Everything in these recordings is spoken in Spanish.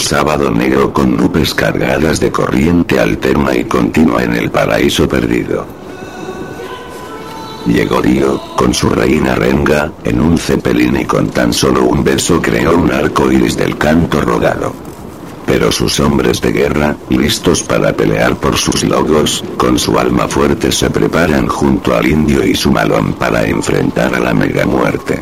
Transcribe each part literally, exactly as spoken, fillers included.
sábado negro con nubes cargadas de corriente alterna y continua en el paraíso perdido. Llegó Dio, con su reina Renga, en un cepelín y con tan solo un beso creó un arco iris del canto rogado. Pero sus hombres de guerra, listos para pelear por sus logos, con su alma fuerte se preparan junto al indio y su malón para enfrentar a la mega muerte.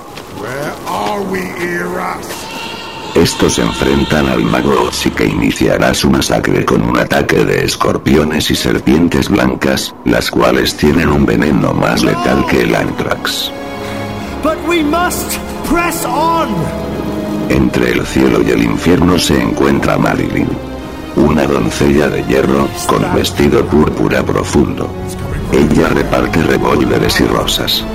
Estos enfrentan al mago Otzi, que iniciará su masacre con un ataque de escorpiones y serpientes blancas, las cuales tienen un veneno más letal que el anthrax. But we must press on. Entre el cielo y el infierno se encuentra Marilyn, una doncella de hierro, con vestido púrpura profundo. Ella reparte revólveres y rosas.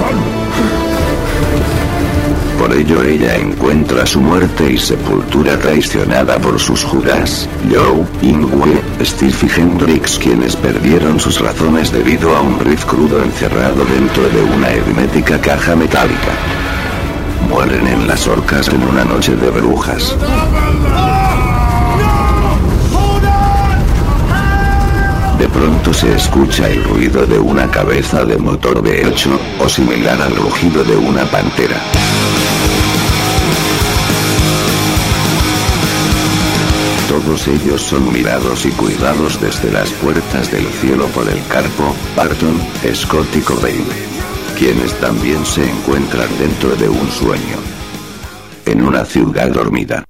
Por ello ella encuentra su muerte y sepultura traicionada por sus Judas, Joe, Ingwe, Steve y Hendrix, quienes perdieron sus razones debido a un riff crudo encerrado dentro de una hermética caja metálica. Mueren en las orcas en una noche de brujas. De pronto se escucha el ruido de una cabeza de motor V ocho, o similar al rugido de una pantera. Todos ellos son mirados y cuidados desde las puertas del cielo por el Carpo, Barton, Scott y Cobain, quienes también se encuentran dentro de un sueño, en una ciudad dormida.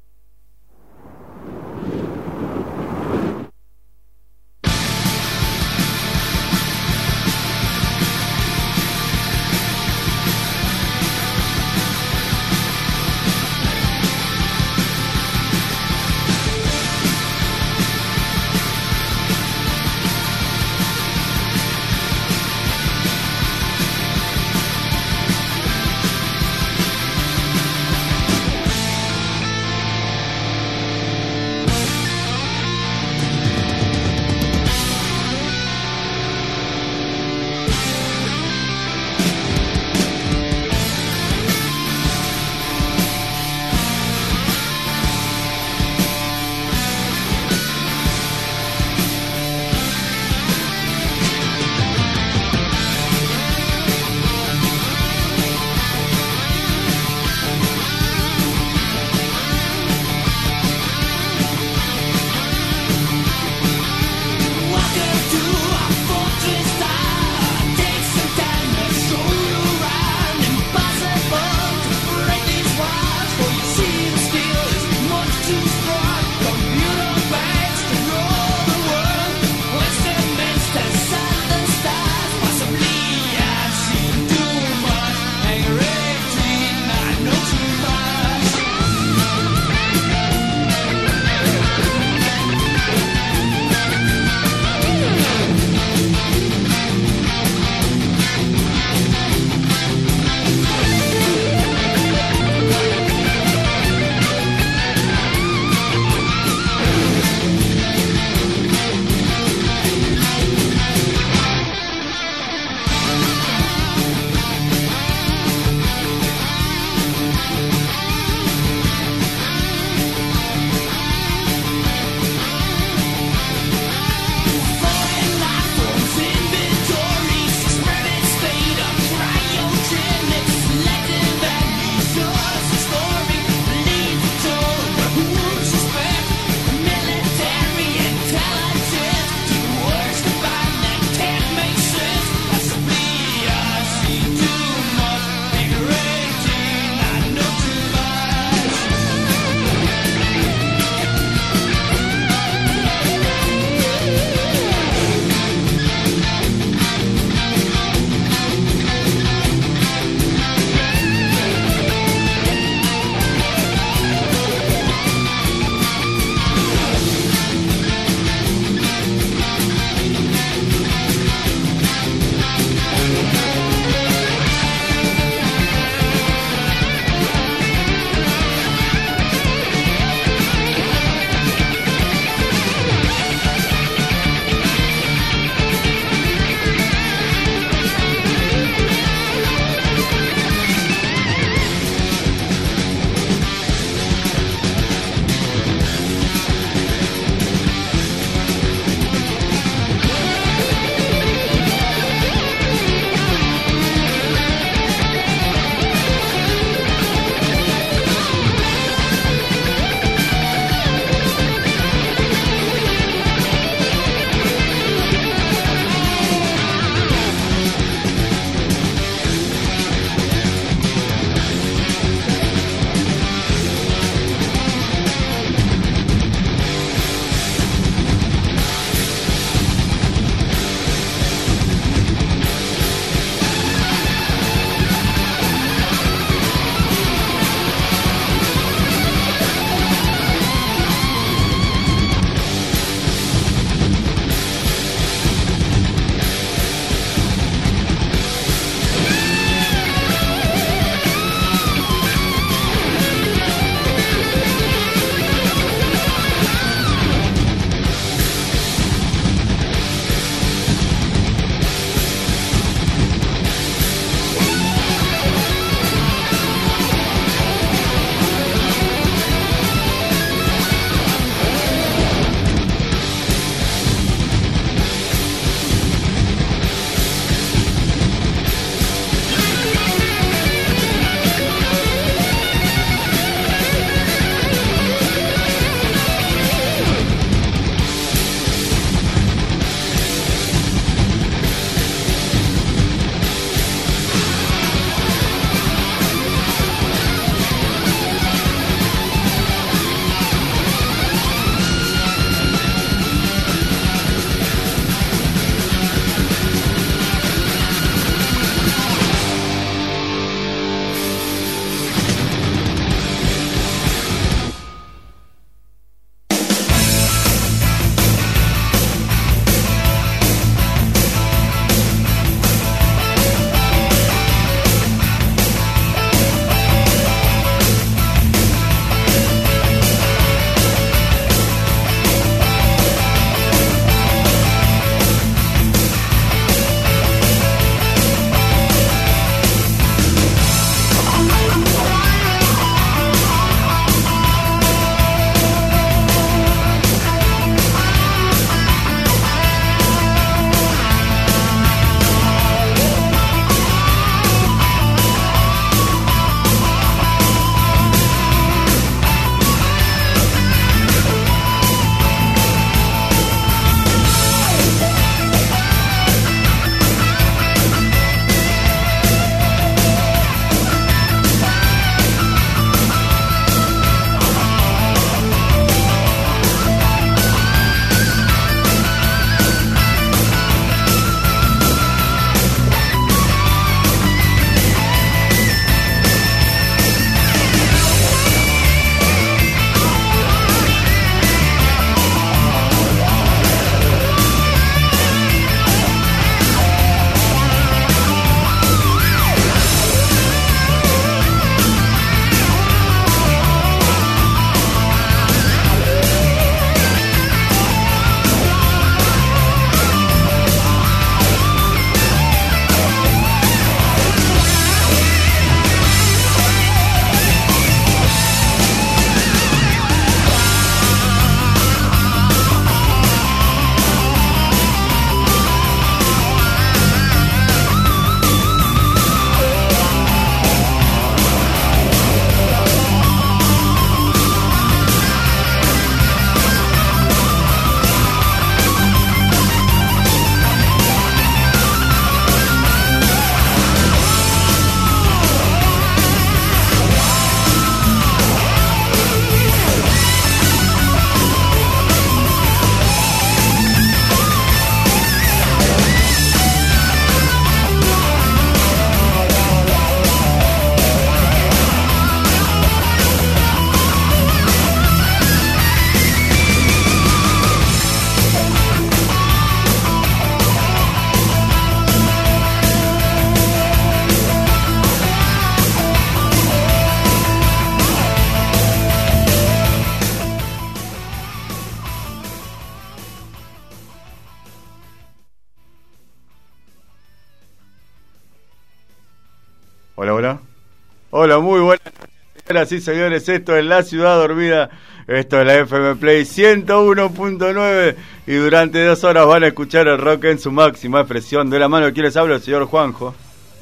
Hola, hola. Hola, muy buenas noches, señoras y señores. Esto es La Ciudad Dormida. Esto es la F M Play ciento uno punto nueve. Y durante dos horas van a escuchar el rock en su máxima expresión. De la mano de quien les habla, el señor Juanjo.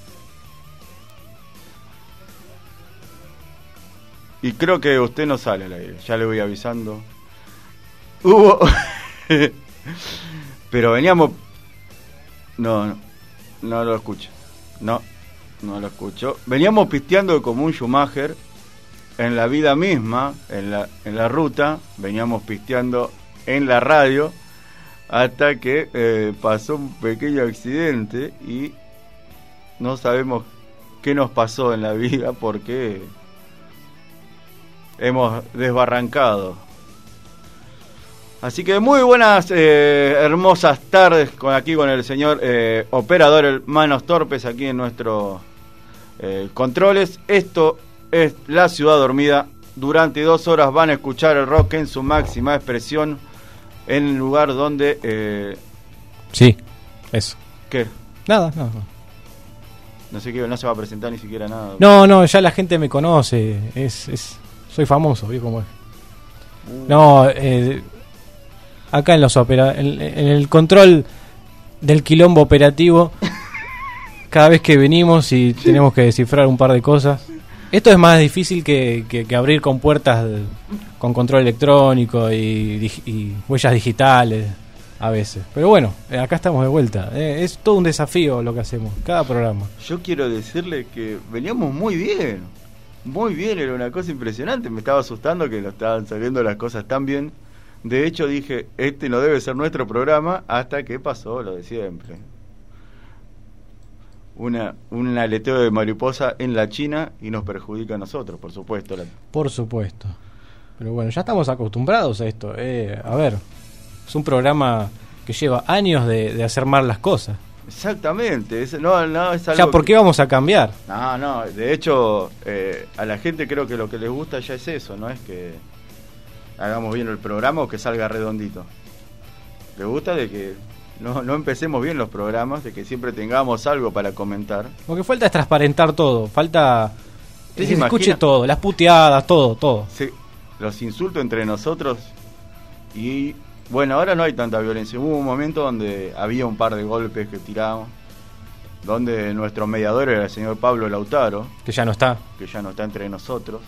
Y creo que usted no sale al aire. Ya le voy avisando. Hubo... Pero veníamos... No, no. No lo escucho. No. No lo escucho. Veníamos pisteando como un Schumacher en la vida misma, en la, en la ruta, veníamos pisteando en la radio hasta que eh, pasó un pequeño accidente y no sabemos qué nos pasó en la vida porque hemos desbarrancado. Así que muy buenas, eh, hermosas tardes con aquí con el señor eh, operador Manos Torpes aquí en nuestro eh, controles. Esto es La Ciudad Dormida. Durante dos horas van a escuchar el rock en su máxima expresión en el lugar donde... Eh... Sí, eso. ¿Qué? Nada, no, no. No sé qué, no se va a presentar ni siquiera nada. No, no, ya la gente me conoce. Es, es, soy famoso, ¿vio cómo es? Uh. No, eh... acá en los opera en, en el control del quilombo operativo, cada vez que venimos y tenemos que descifrar un par de cosas, esto es más difícil que, que, que abrir con puertas de, con control electrónico y, y huellas digitales a veces. Pero bueno, acá estamos de vuelta. Eh, es todo un desafío lo que hacemos, cada programa. Yo quiero decirle que veníamos muy bien, muy bien, era una cosa impresionante. Me estaba asustando que no estaban saliendo las cosas tan bien. De hecho dije, este no debe ser nuestro programa, hasta que pasó lo de siempre. Una, un aleteo de mariposa en la China y nos perjudica a nosotros, por supuesto. La... Por supuesto. Pero bueno, ya estamos acostumbrados a esto. Eh, a ver, es un programa que lleva años de, de hacer mal las cosas. Exactamente. Es, no, no, es algo ya, ¿por qué que... vamos a cambiar? No, no, de hecho, eh, a la gente creo que lo que les gusta ya es eso, no es que hagamos bien el programa o que salga redondito. Le gusta de que no, no empecemos bien los programas, de que siempre tengamos algo para comentar. Lo que falta es transparentar todo, falta que se imagina? escuche todo, las puteadas, todo, todo. Sí, los insultos entre nosotros y bueno, ahora no hay tanta violencia. Hubo un momento donde había un par de golpes que tiramos, donde nuestro mediador era el señor Pablo Lautaro, que ya no está, que ya no está entre nosotros,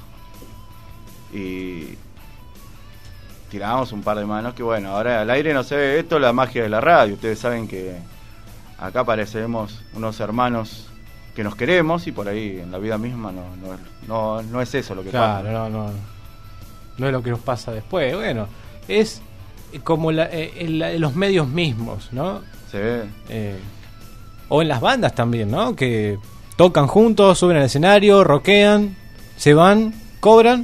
y tirábamos un par de manos que bueno, ahora al aire no se ve. Esto es la magia de la radio. Ustedes saben que acá parecemos unos hermanos que nos queremos y por ahí en la vida misma no no, no, no es eso lo que claro, pasa. Claro, no, no, no es lo que nos pasa después. Bueno, es como la, eh, en, la, en los medios mismos, ¿no? Sí. Eh, o en las bandas también, ¿no? Que tocan juntos, suben al escenario, rockean, se van, cobran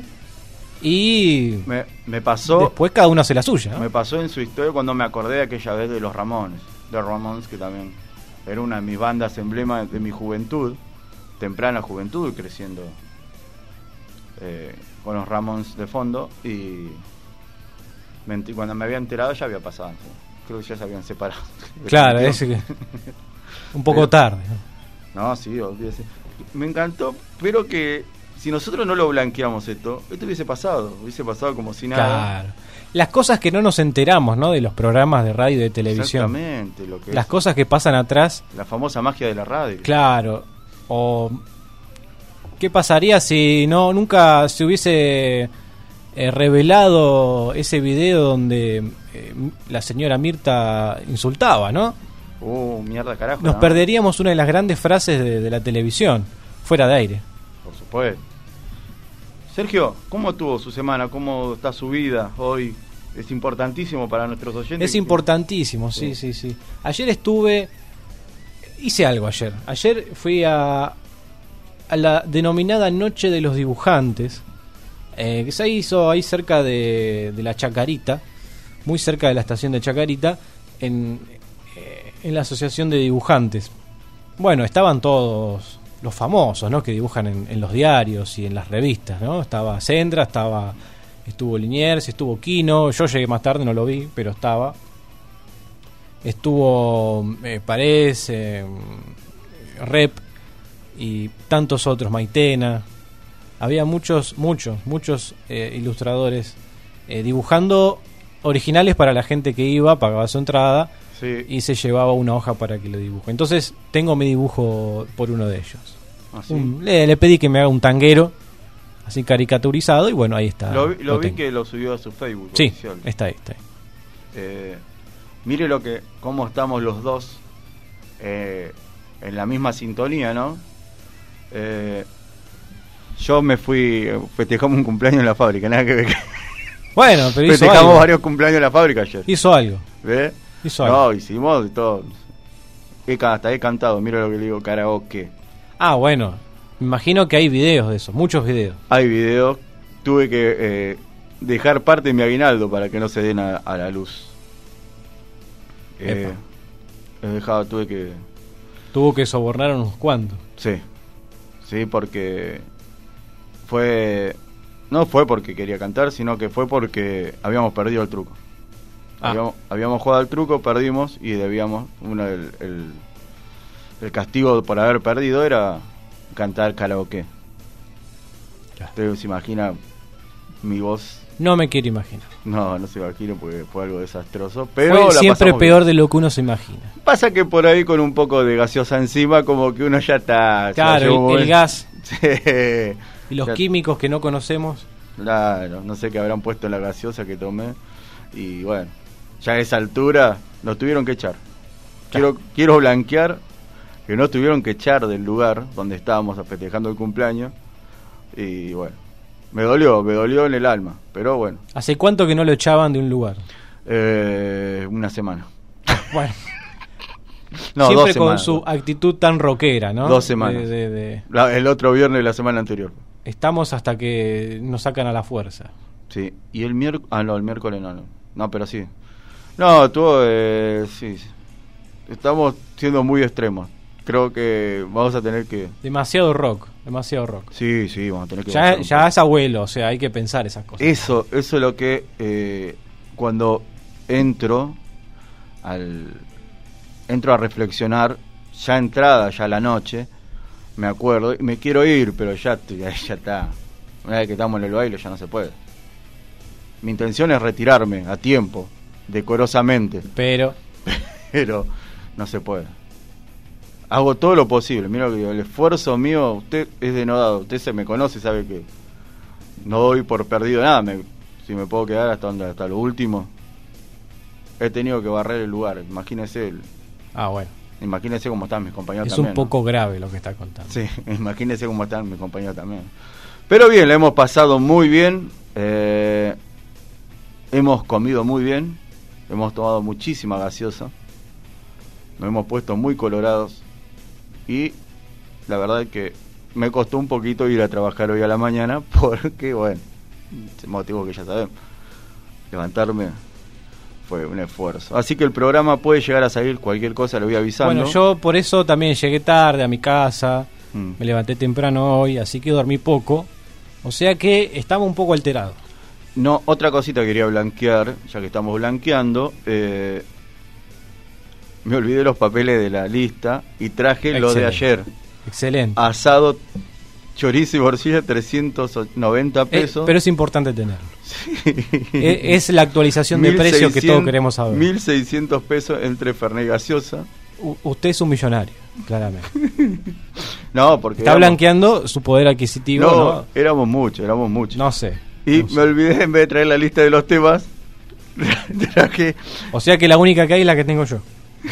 y me, me pasó después cada uno hace la suya, ¿no? Me pasó en su historia cuando me acordé de aquella vez de los Ramones, de Ramones, que también era una de mis bandas emblema de mi juventud, temprana juventud, creciendo eh, con los Ramones de fondo, y me, cuando me había enterado ya había pasado, ¿sí? Creo que ya se habían separado. Claro, es que un poco pero, tarde, ¿no? No, sí, olvídese. Me encantó, pero que si nosotros no lo blanqueamos esto, esto hubiese pasado, hubiese pasado como si nada. Claro. Las cosas que no nos enteramos, ¿no? De los programas de radio y de televisión. Exactamente. Lo que Las es cosas que pasan atrás. La famosa magia de la radio. Claro. O ¿qué pasaría si no nunca se hubiese eh, revelado ese video donde eh, la señora Mirta insultaba, ¿no? Uh, mierda, carajo. Nos ¿no? perderíamos una de las grandes frases de, de la televisión, fuera de aire. Por supuesto. Sergio, ¿cómo estuvo su semana? ¿Cómo está su vida hoy? Es importantísimo para nuestros oyentes. Es importantísimo, sí, sí, sí, sí. Ayer estuve... Hice algo ayer. Ayer fui a, a la denominada Noche de los Dibujantes, eh, que se hizo ahí cerca de, de la Chacarita, muy cerca de la estación de Chacarita, en, eh, en la Asociación de Dibujantes. Bueno, estaban todos los famosos, ¿no? Que dibujan en, en los diarios y en las revistas, ¿no? Estaba Sendra, estaba, estuvo Liniers, estuvo Quino. Yo llegué más tarde, no lo vi, pero estaba. Estuvo eh, Paredes, eh, Rep, y tantos otros, Maitena. Había muchos, muchos, muchos eh, ilustradores eh, dibujando originales para la gente que iba, pagaba su entrada, sí, y se llevaba una hoja para que lo dibuje. Entonces tengo mi dibujo por uno de ellos. ¿Ah, sí? un, le, le pedí que me haga un tanguero así caricaturizado y bueno, ahí está. Lo, vi, lo lo vi tengo. que lo subió a su Facebook. Sí, oficial. está ahí, está ahí. Eh, mire lo que, cómo estamos los dos eh, en la misma sintonía, ¿no? Eh, yo me fui, festejamos un cumpleaños en la fábrica, nada que ver. Bueno, pero hizo Festejamos algo. varios cumpleaños en la fábrica ayer. Hizo algo. ¿Ves? Hizo No, algo. hicimos de todo. He, hasta he cantado, mira lo que le digo, karaoke. Ah, bueno. Me imagino que hay videos de eso, muchos videos. Hay videos. Tuve que eh, dejar parte de mi aguinaldo para que no se den a, a la luz. Eh, he dejado, tuve que... Tuvo que sobornar a unos cuantos. Sí, sí, porque fue... No fue porque quería cantar, sino que fue porque habíamos perdido el truco. Ah. Habíamos, habíamos jugado al truco, perdimos y debíamos... Uno, el, el, el castigo por haber perdido era cantar karaoke. Claro. Usted se imagina mi voz... No me quiero imaginar. No, no se imagina porque fue algo desastroso. Pero Fue la siempre pasamos peor bien. de lo que uno se imagina. Pasa que por ahí con un poco de gaseosa encima, como que uno ya está... Claro, ya llegó un el, el momento- gas Sí. y los Ya- químicos que no conocemos. Claro, no sé qué habrán puesto en la gaseosa que tomé. Y bueno, ya a esa altura nos tuvieron que echar. Quiero, quiero blanquear que no tuvieron que echar del lugar donde estábamos festejando el cumpleaños. Y bueno, me dolió, me dolió en el alma. Pero bueno, ¿Hace cuánto que no lo echaban de un lugar? eh, una semana. Bueno, No, siempre dos con semanas. su actitud tan rockera, ¿no? Dos semanas. De- de- de- La- el otro viernes de la semana anterior. Estamos hasta que nos sacan a la fuerza. Sí, y el miércoles... Ah, no, el miércoles no, no. No, pero sí. No, tuvo... Eh, sí, sí. Estamos siendo muy extremos. Creo que vamos a tener que... Demasiado rock, demasiado rock. Sí, sí, vamos a tener que... Ya, bajar un ya es abuelo, o sea, hay que pensar esas cosas. Eso, eso es lo que eh, cuando entro al entro a reflexionar, ya entrada, ya la noche, me acuerdo, y me quiero ir, pero ya, ya, ya está. Una vez que estamos en el baile ya no se puede. Mi intención es retirarme a tiempo, decorosamente, Pero, pero no se puede. Hago todo lo posible, mira lo que digo, el esfuerzo mío, usted es denodado, usted se me conoce, sabe que no doy por perdido nada, me, si me puedo quedar hasta donde, hasta lo último. He tenido que barrer el lugar, imagínese el, ah, bueno, imagínese cómo están mis compañeros es también. un ¿no? poco grave lo que está contando. Sí, imagínese cómo están mis compañeros también. Pero bien, la hemos pasado muy bien, eh, hemos comido muy bien, hemos tomado muchísima gaseosa, nos hemos puesto muy colorados y la verdad es que me costó un poquito ir a trabajar hoy a la mañana porque, bueno, ese motivo que ya sabemos, levantarme fue un esfuerzo. Así que el programa puede llegar a salir cualquier cosa, lo voy avisando. Bueno, yo por eso también llegué tarde a mi casa, Mm. me levanté temprano hoy, así que dormí poco. O sea que estaba un poco alterado. No, otra cosita que quería blanquear, ya que estamos blanqueando, eh, me olvidé los papeles de la lista y traje lo de Excelente. ayer. Excelente. Asado, chorizo y morcilla, trescientos noventa Eh, pesos. pero es importante tenerlo. Sí. Eh, es la actualización de precio que todos queremos saber. mil seiscientos pesos entre Fernet y gaseosa. U- usted es un millonario, claramente. No, porque... Está éramos- blanqueando su poder adquisitivo, No, ¿no? éramos muchos, éramos muchos. No sé. y no sé. me olvidé, en vez de traer la lista de los temas, traje... O sea que la única que hay es la que tengo yo.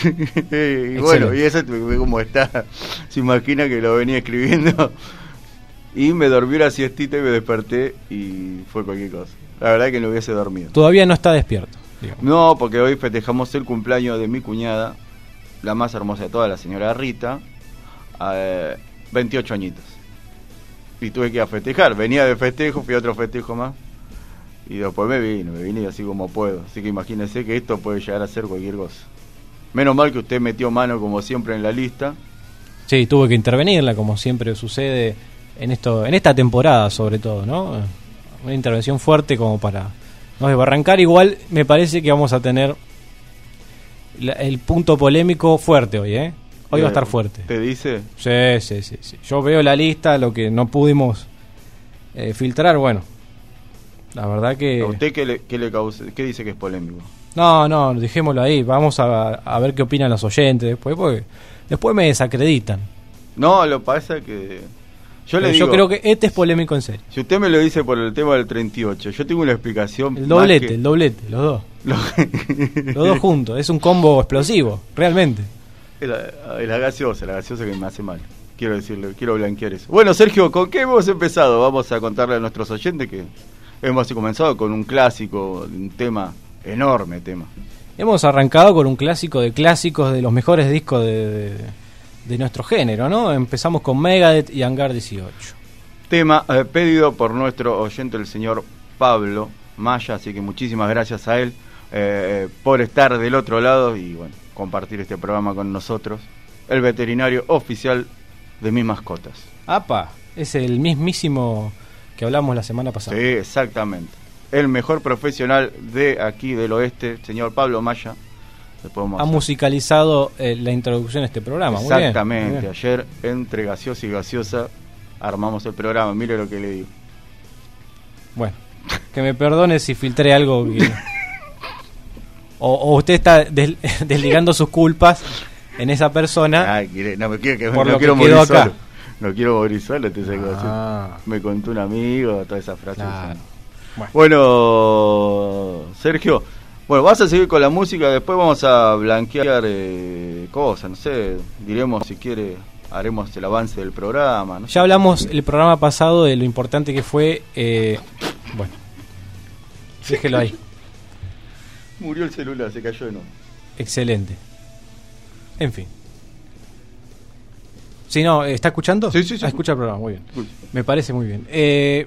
y bueno, y ese como está, se imagina que lo venía escribiendo. Y me dormí una siestita y me desperté y fue cualquier cosa. La verdad que no hubiese dormido. Todavía no está despierto, digamos. No, porque hoy festejamos el cumpleaños de mi cuñada, la más hermosa de todas, la señora Rita, eh, veintiocho añitos. Y tuve que ir a festejar, venía de festejo, fui a otro festejo más. Y después me vine, me vine así como puedo. Así que imagínense que esto puede llegar a ser cualquier cosa. Menos mal que usted metió mano como siempre en la lista. Sí, tuve que intervenirla, como siempre sucede en esto, en esta temporada sobre todo, ¿no? Una intervención fuerte como para no desbarrancar. Igual me parece que vamos a tener la- el punto polémico fuerte hoy, ¿eh? Hoy va a estar fuerte. ¿Te dice? Sí, sí, sí, sí. Yo veo la lista, lo que no pudimos eh, filtrar, bueno. La verdad que... ¿A usted qué le, qué le causa, qué dice que es polémico? No, no, dejémoslo ahí. Vamos a, a ver qué opinan los oyentes después, porque después me desacreditan. No, lo pasa que... Yo, le yo digo, creo que este es polémico en serio. Si usted me lo dice por el tema del treinta y ocho, yo tengo una explicación. El doblete, que... el doblete, los dos. Lo... los dos juntos, es un combo explosivo, realmente. La, la gaseosa, la gaseosa que me hace mal. Quiero decirle, quiero blanquear eso. Bueno, Sergio, ¿con qué hemos empezado? Vamos a contarle a nuestros oyentes que hemos comenzado con un clásico, un tema, enorme tema. Hemos arrancado con un clásico de clásicos, de los mejores discos de... de... de nuestro género, ¿no? Empezamos con Megadeth y Hangar dieciocho. Tema eh, pedido por nuestro oyente, el señor Pablo Maya, así que muchísimas gracias a él eh, por estar del otro lado y, bueno, compartir este programa con nosotros. El veterinario oficial de mis mascotas. ¡Apa! Es el mismísimo que hablamos la semana pasada. Sí, exactamente. El mejor profesional de aquí del oeste, señor Pablo Maya. Ha musicalizado eh, la introducción a este programa. Exactamente, muy bien, muy bien. Ayer entre gaseosa y gaseosa armamos el programa, mire lo que le digo. Bueno, que me perdone si filtré algo que... o, o usted está des desligando sus culpas en esa persona. Ay, no me quiero, que, por no lo quiero que morir quedó solo. acá. No quiero morir solo, te ah. Me contó un amigo, todas esas frases. Claro. Bueno. bueno, Sergio, bueno, vas a seguir con la música, después vamos a blanquear eh, cosas, no sé, diremos si quiere, haremos el avance del programa. ¿no? Ya hablamos el programa pasado de lo importante que fue, eh, bueno, déjelo ahí. Murió el celular, se cayó de nuevo. Excelente. En fin. Si sí, no, ¿está escuchando? Sí, sí, sí. Ah, escucha el programa, muy bien. Me parece muy bien. Eh...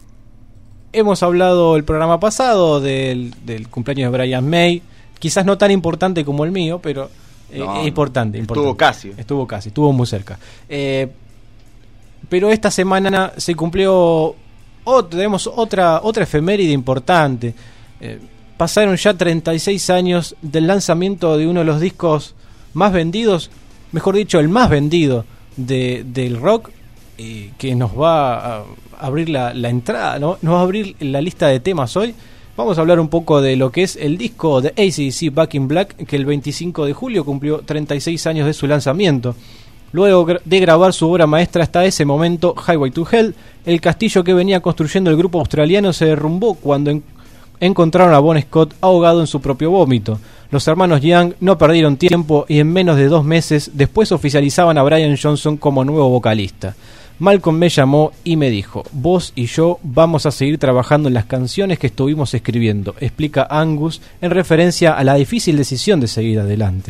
Hemos hablado el programa pasado del, del cumpleaños de Brian May, quizás no tan importante como el mío, pero eh, no, importante, estuvo importante. casi. Estuvo casi, estuvo muy cerca. Eh, pero esta semana se cumplió, oh, tenemos otra, otra efeméride importante. Eh, pasaron ya treinta y seis años del lanzamiento de uno de los discos más vendidos, mejor dicho, el más vendido de, del rock, eh, que nos va a abrir la, la entrada, ¿no? Nos va a abrir la lista de temas hoy. Vamos a hablar un poco de lo que es el disco de A C D C Back in Black, que el veinticinco de julio cumplió treinta y seis años de su lanzamiento. Luego de grabar su obra maestra hasta ese momento, Highway to Hell, el castillo que venía construyendo el grupo australiano se derrumbó cuando en- encontraron a Bon Scott ahogado en su propio vómito. Los hermanos Young no perdieron tiempo y en menos de dos meses después oficializaban a Brian Johnson como nuevo vocalista. Malcolm me llamó y me dijo: vos y yo vamos a seguir trabajando en las canciones que estuvimos escribiendo, explica Angus en referencia a la difícil decisión de seguir adelante.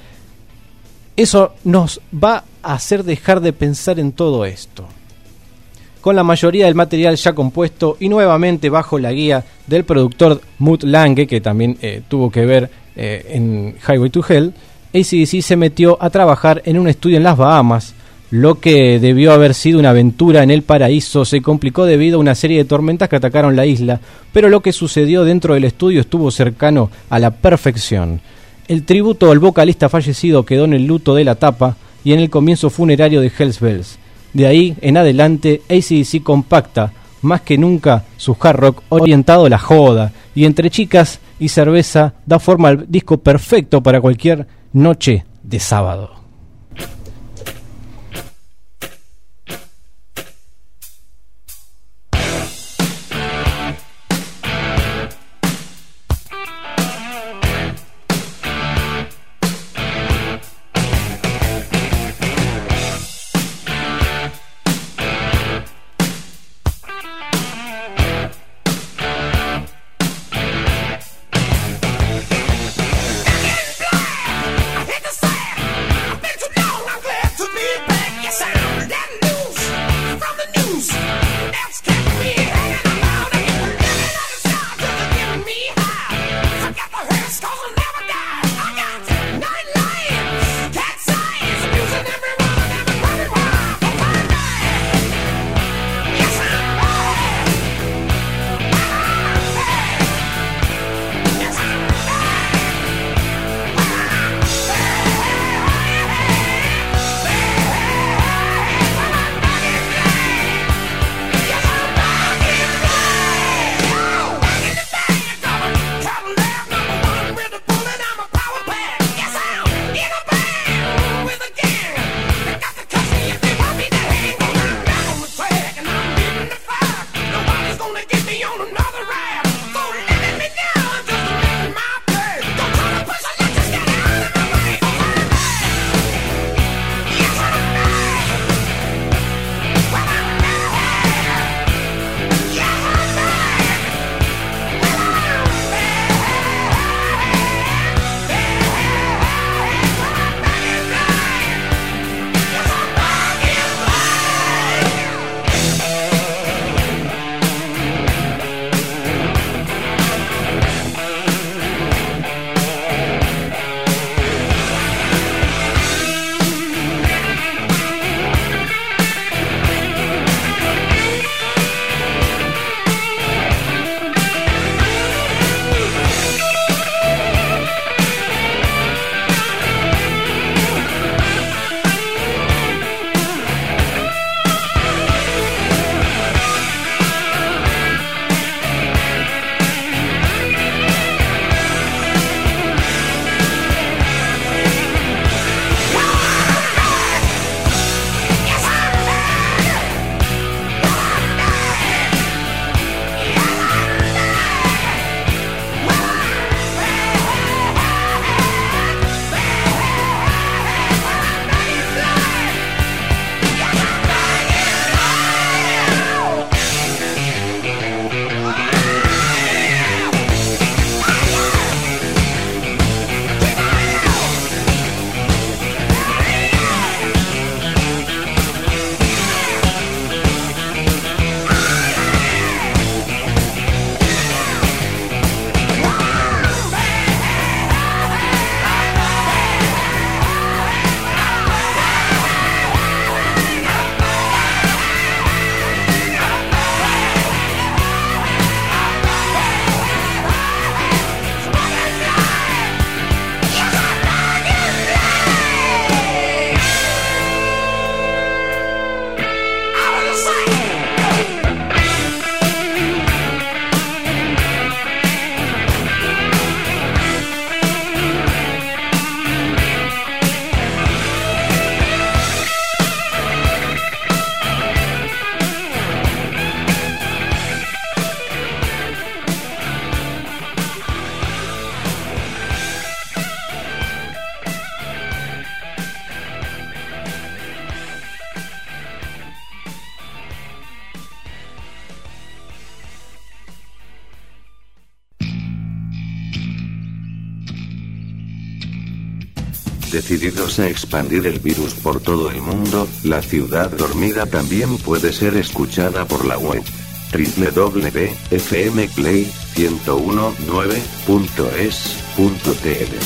Eso nos va a hacer dejar de pensar en todo esto. Con la mayoría del material ya compuesto y nuevamente bajo la guía del productor Mutt Lange, que también eh, tuvo que ver eh, en Highway to Hell, A C D C se metió a trabajar en un estudio en las Bahamas. Lo que debió haber sido una aventura en el paraíso se complicó debido a una serie de tormentas que atacaron la isla, pero lo que sucedió dentro del estudio estuvo cercano a la perfección. El tributo al vocalista fallecido quedó en el luto de la tapa y en el comienzo funerario de Hell's Bells. De ahí en adelante, A C D C compacta más que nunca su hard rock orientado a la joda, y entre chicas y cerveza da forma al disco perfecto para cualquier noche de sábado. Hit the sand. Decididos a expandir el virus por todo el mundo, la ciudad dormida también puede ser escuchada por la web doble u doble u doble u punto f m play ciento diecinueve punto es punto t l.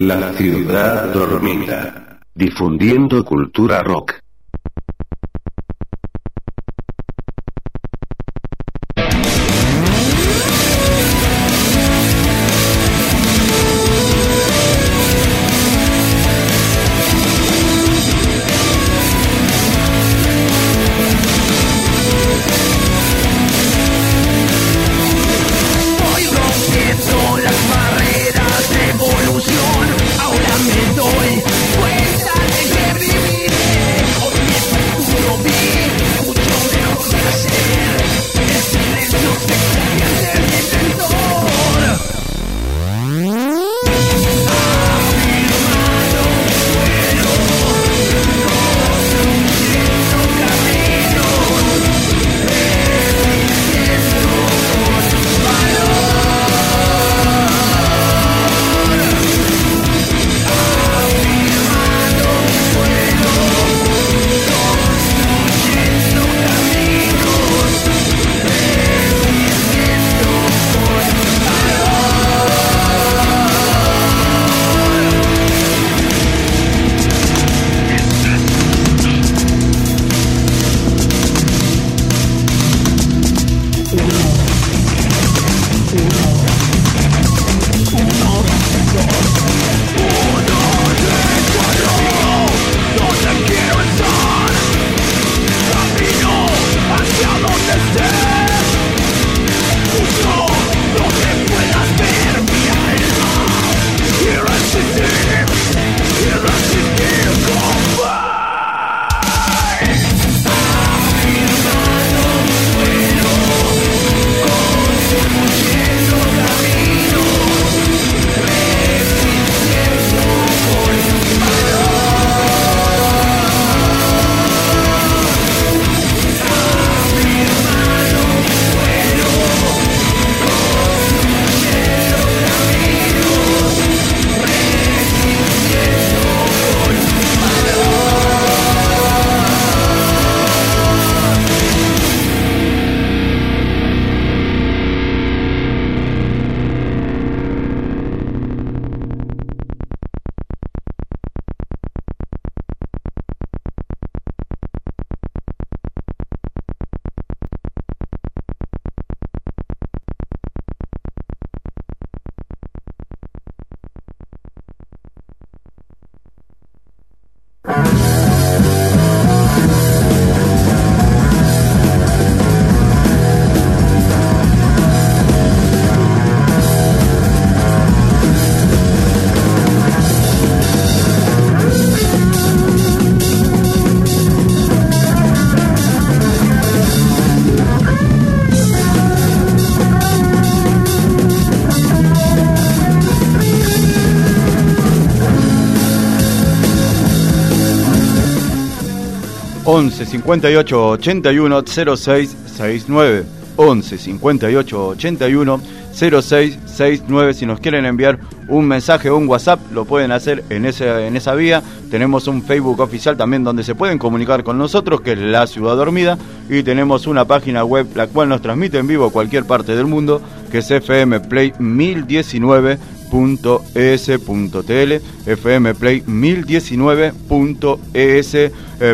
La ciudad dormida. Difundiendo cultura rock. once cincuenta y ocho ochenta y uno cero seis sesenta y nueve once cincuenta y ocho ochenta y uno cero seis sesenta y nueve. Si nos quieren enviar un mensaje o un WhatsApp, lo pueden hacer en ese, en esa vía. Tenemos un Facebook oficial también donde se pueden comunicar con nosotros, que es La Ciudad Dormida, y tenemos una página web la cual nos transmite en vivo a cualquier parte del mundo, que es f m play mil diecinueve punto e s punto t l, f m play mil diecinueve punto e s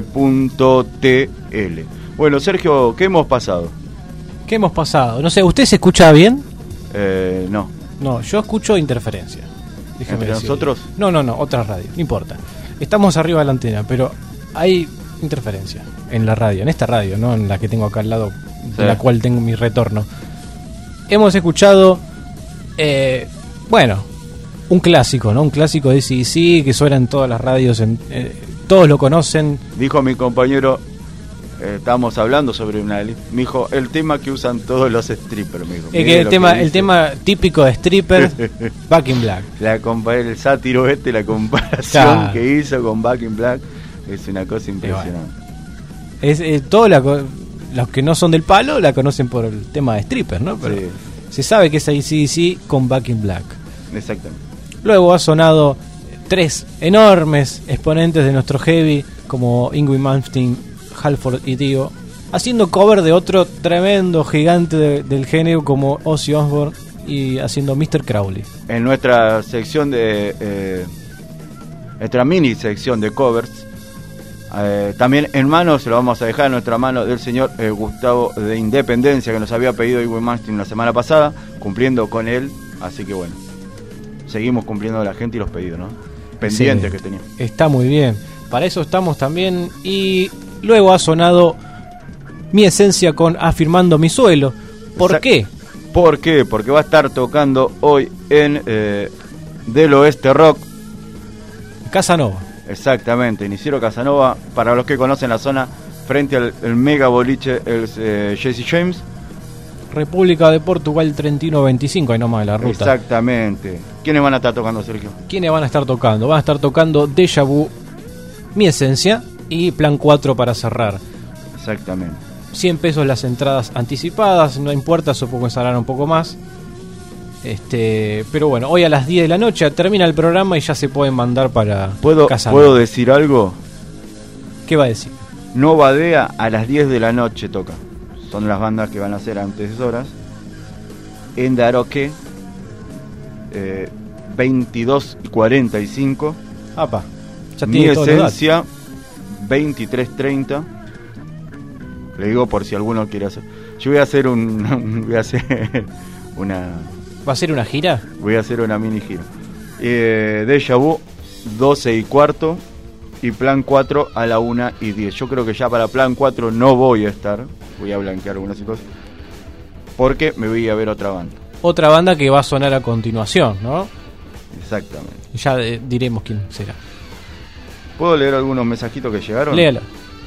punto t l. Bueno, Sergio, ¿qué hemos pasado? ¿Qué hemos pasado? No sé, ¿usted se escucha bien? Eh, no. No, yo escucho interferencia. ¿Entre nosotros? No, no, no, otra radio, no importa. Estamos arriba de la antena, pero hay interferencia en la radio, en esta radio, no en la que tengo acá al lado, sí, de la cual tengo mi retorno. Hemos escuchado, eh, bueno, un clásico, ¿no? Un clásico de A C D C que suena en todas las radios, en, eh, todos lo conocen. Dijo mi compañero, eh, estábamos hablando sobre una, me dijo, el tema que usan todos los strippers, me dijo. Es que el tema, que el tema típico de stripper, Back in Black. La compa- el sátiro este, la comparación claro. que hizo con Back in Black es una cosa impresionante. Bueno. Es, es todo la, los que no son del palo la conocen por el tema de stripper, ¿no? Pero sí. Se sabe que es A C D C con Back in Black. Exactamente. Luego ha sonado tres enormes exponentes de nuestro heavy, como Yngwie Malmsteen, Halford y Dio, haciendo cover de otro tremendo gigante de, del género como Ozzy Osbourne, y haciendo mister Crowley. En nuestra sección de eh, nuestra mini sección de covers. Eh, también en mano se lo vamos a dejar en nuestra mano del señor eh, Gustavo de Independencia, que nos había pedido Iwan Martin la semana pasada, cumpliendo con él. Así que bueno, seguimos cumpliendo a la gente y los pedidos, ¿no? Pendientes sí, que tenía. Está muy bien. Para eso estamos también. Y luego ha sonado Mi Esencia con Afirmando Mi Suelo. ¿Por Exact- qué? ¿Por qué? Porque va a estar tocando hoy en eh, Del Oeste Rock. Casanova. Exactamente, Iniciero Casanova, para los que conocen la zona, frente al el mega boliche el, eh, Jesse James. República de Portugal treinta y uno veinticinco, ahí nomás de la ruta. Exactamente. ¿Quiénes van a estar tocando, Sergio? ¿Quiénes van a estar tocando? Van a estar tocando Deja Vu, Mi Esencia y Plan cuatro para cerrar. Exactamente. cien pesos las entradas anticipadas, no importa, supongo que saldrán un poco más. Este, pero bueno, hoy a las diez de la noche termina el programa y ya se pueden mandar para ¿Puedo, Casanova. ¿Puedo decir algo? ¿Qué va a decir? No Badea a las diez de la noche toca. Son las bandas que van a hacer antes horas. En Daroque, eh, veintidós cuarenta y cinco. Apa, ya Mi tiene todos los datos. Esencia, veintitrés treinta. Le digo por si alguno quiere hacer. Yo voy a hacer un, voy a hacer una, ¿Va a ser una gira? voy a hacer una mini gira. Eh, Deja Vu, doce y cuarto. Y Plan cuatro a la una y diez. Yo creo que ya para Plan cuatro no voy a estar. Voy a blanquear algunas cosas. Porque me voy a ver otra banda. Otra banda que va a sonar a continuación, ¿no? Exactamente. Ya eh, diremos quién será. ¿Puedo leer algunos mensajitos que llegaron? Léala.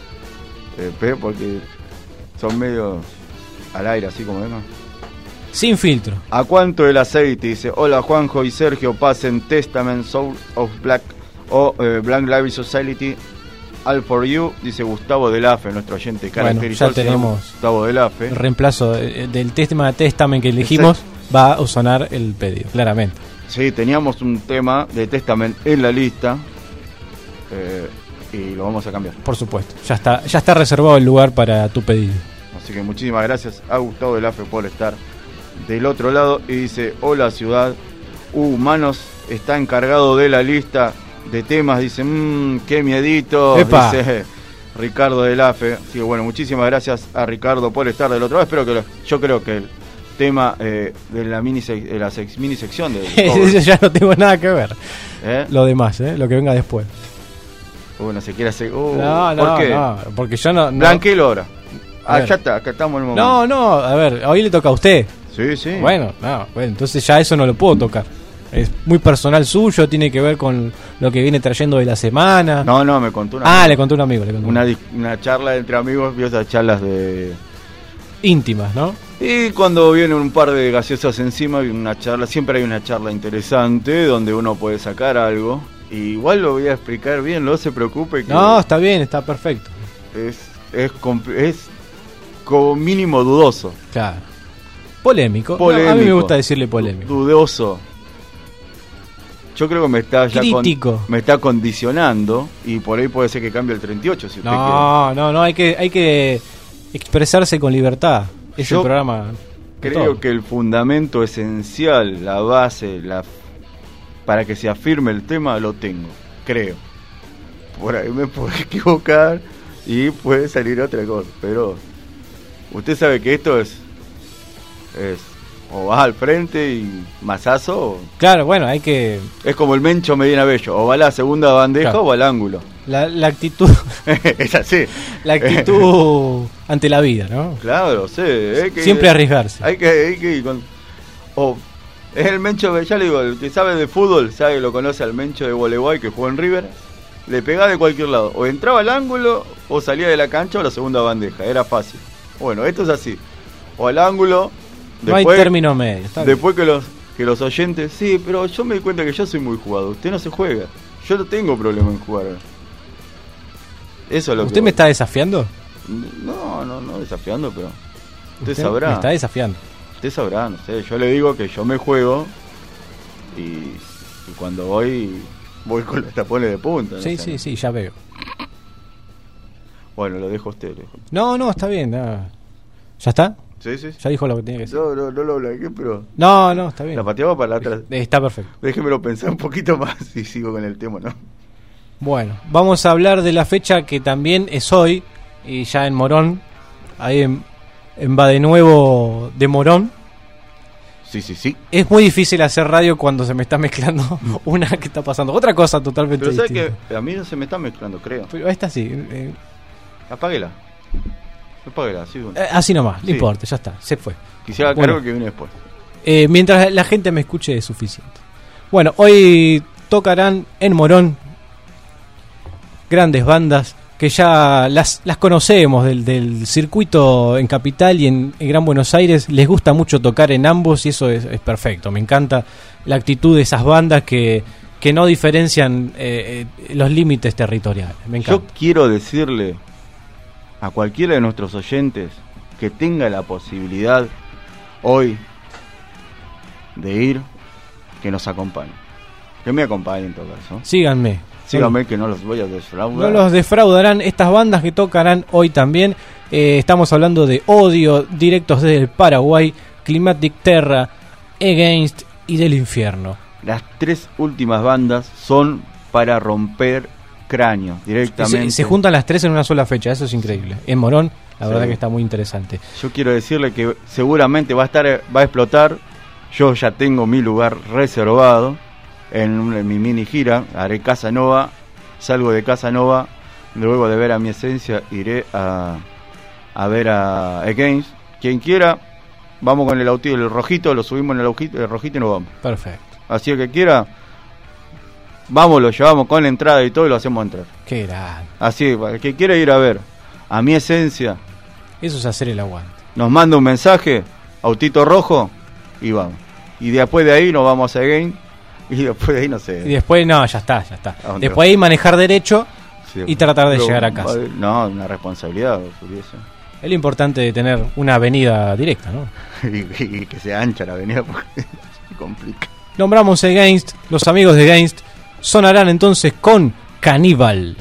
Eh, pero porque son medio al aire, así como vengan. Sin filtro. ¿A cuánto el aceite? Dice, hola Juanjo y Sergio, pasen Testament, Soul of Black o eh, Black Lives Society, All for You, dice Gustavo del A F E, nuestro oyente caracterizado. Bueno, ya tenemos Gustavo del A F E. El reemplazo de- del Testament Testament que elegimos va a sonar el pedido, claramente. Sí, teníamos un tema de Testament en la lista eh, y lo vamos a cambiar. Por supuesto. Ya está, ya está reservado el lugar para tu pedido. Así que muchísimas gracias a Gustavo del A F E por estar del otro lado. Y dice, hola ciudad, uh, Manos está encargado de la lista de temas. Dice, mmm, qué miedito. ¡Epa! Dice Ricardo del A F E. Así que bueno, muchísimas gracias a Ricardo por estar del otro lado. Espero que lo, yo creo que el tema eh, de la mini sec- de la sex- mini sección de Eso ya no tengo nada que ver. ¿eh? Lo demás, ¿eh? Lo que venga después. Bueno, se quiere hacer. Uh, no, ¿por no, qué? no. Porque yo no. no Blanquelo ahora. A Ah, ver. ya está, acá estamos en el momento. no, no, a ver, hoy le toca a usted. Sí, sí. Bueno, no, bueno, entonces ya eso no lo puedo tocar. Es muy personal suyo, tiene que ver con lo que viene trayendo de la semana. No, no, me contó una. ah, le contó un amigo, le contó Una, dis- una charla entre amigos, vio esas charlas de... íntimas, ¿no? Y cuando vienen un par de gaseosas encima, hay una charla, siempre hay una charla interesante donde uno puede sacar algo. Y igual lo voy a explicar bien, no se preocupe que No, está bien, está perfecto. es, es, compl- es como mínimo dudoso. Claro. Polémico. Polémico. No, a mí me gusta decirle polémico. Dudoso. Yo creo que me está ya con- Crítico. me está condicionando y por ahí puede ser que cambie el treinta y ocho si usted quiere. No, no, no, hay que, hay que expresarse con libertad. Es Yo el programa. de Creo todo. que el fundamento esencial, la base, la para que se afirme el tema, lo tengo. Creo. Por ahí me puedo equivocar y puede salir otra cosa. Pero usted sabe que esto es, es o vas al frente y mazazo, o Claro, bueno, hay que. es como el Mencho Medina Bello. O va a la segunda bandeja Claro. o va al ángulo. La, la actitud. Es así. La actitud ante la vida, ¿no? Claro, sí. hay que- Siempre arriesgarse. Hay que, hay que ir con- o es el Mencho, ya le digo, el que sabe de fútbol, sabe, lo conoce al Mencho de Gualeguay que jugó en River, le pegaba de cualquier lado, o entraba al ángulo, o salía de la cancha, o la segunda bandeja, era fácil. Bueno, esto es así, o al ángulo, No hay término medio. Está bien. después que los, que los oyentes, sí, pero yo me di cuenta que yo soy muy jugado, usted no se juega, yo no tengo problema en jugar. Eso es lo que ¿Usted me voy. está desafiando? No, no, no desafiando, pero usted, Usted sabrá. Me está desafiando. Usted sabrá, no sé, yo le digo que yo me juego y, y cuando voy, voy con los tapones de punta. no Sí, sé. sí, sí, ya veo. Bueno, lo dejo a usted. Lo dejo. No, no, está bien. no. ¿Ya está? Sí, sí. Ya dijo lo que tenía que decir. No, no, no lo blanqueé, pero No, no, está bien. la pateaba para la atrás. Eh, Está perfecto. Déjemelo pensar un poquito más y sigo con el tema, ¿no? Bueno, vamos a hablar de la fecha que también es hoy, y ya en Morón, ahí en, en Va de Nuevo de Morón. Sí, sí, sí. Es muy difícil hacer radio cuando se me está mezclando una que está pasando. Otra cosa totalmente Pero distinta. sabes que a mí no se me está mezclando, creo. Pero esta sí. Eh, Apáguela. Apáguela, sí. Bueno. eh, así nomás, no Sí. importa, ya está, se fue. Quisiera Bueno. cargo que viene después. Eh, mientras la gente me escuche es suficiente. Bueno, hoy tocarán en Morón grandes bandas que ya las, las conocemos del, del circuito en Capital y en, en Gran Buenos Aires. Les gusta mucho tocar en ambos y eso es, es perfecto. Me encanta la actitud de esas bandas que, que no diferencian eh, eh, los límites territoriales. Me encanta. Yo quiero decirle a cualquiera de nuestros oyentes que tenga la posibilidad hoy de ir, que nos acompañe. Que me acompañe en todo caso. Síganme. Síganme que no los voy a defraudar. No los defraudarán estas bandas que tocarán hoy también. Eh, estamos hablando de Odio, directos desde el Paraguay, Climatic Terra, Against y Del Infierno. Las tres últimas bandas son para romper cráneos directamente. Se, se juntan las tres en una sola fecha, eso es increíble. En Morón, la Sí. verdad que está muy interesante. Yo quiero decirle que seguramente va a estar, va a explotar. Yo ya tengo mi lugar reservado en, un- en mi mini gira. Haré Casanova, salgo de Casanova, luego de ver a Mi Esencia iré a, a ver a Against. Quien quiera, vamos con el autito, el rojito, lo subimos en el, aujito, el rojito y nos vamos. Perfecto. Así que quiera, vamos, lo llevamos con la entrada y todo y lo hacemos entrar. Qué grande. Así, para el que quiera ir a ver a Mi Esencia, Eso es hacer el aguante. nos manda un mensaje, autito rojo, y vamos. Y después de ahí nos vamos a Again, y después de ahí no sé. Y después, no, ya está, ya está. ¿A dónde Después ahí manejar derecho Sí, y tratar de pero, llegar a casa. No, una responsabilidad, Furioso. Es lo importante de tener una avenida directa, ¿no? y, y que sea ancha la avenida porque se complica. Nombramos Against, los amigos de Against sonarán entonces con Caníbal.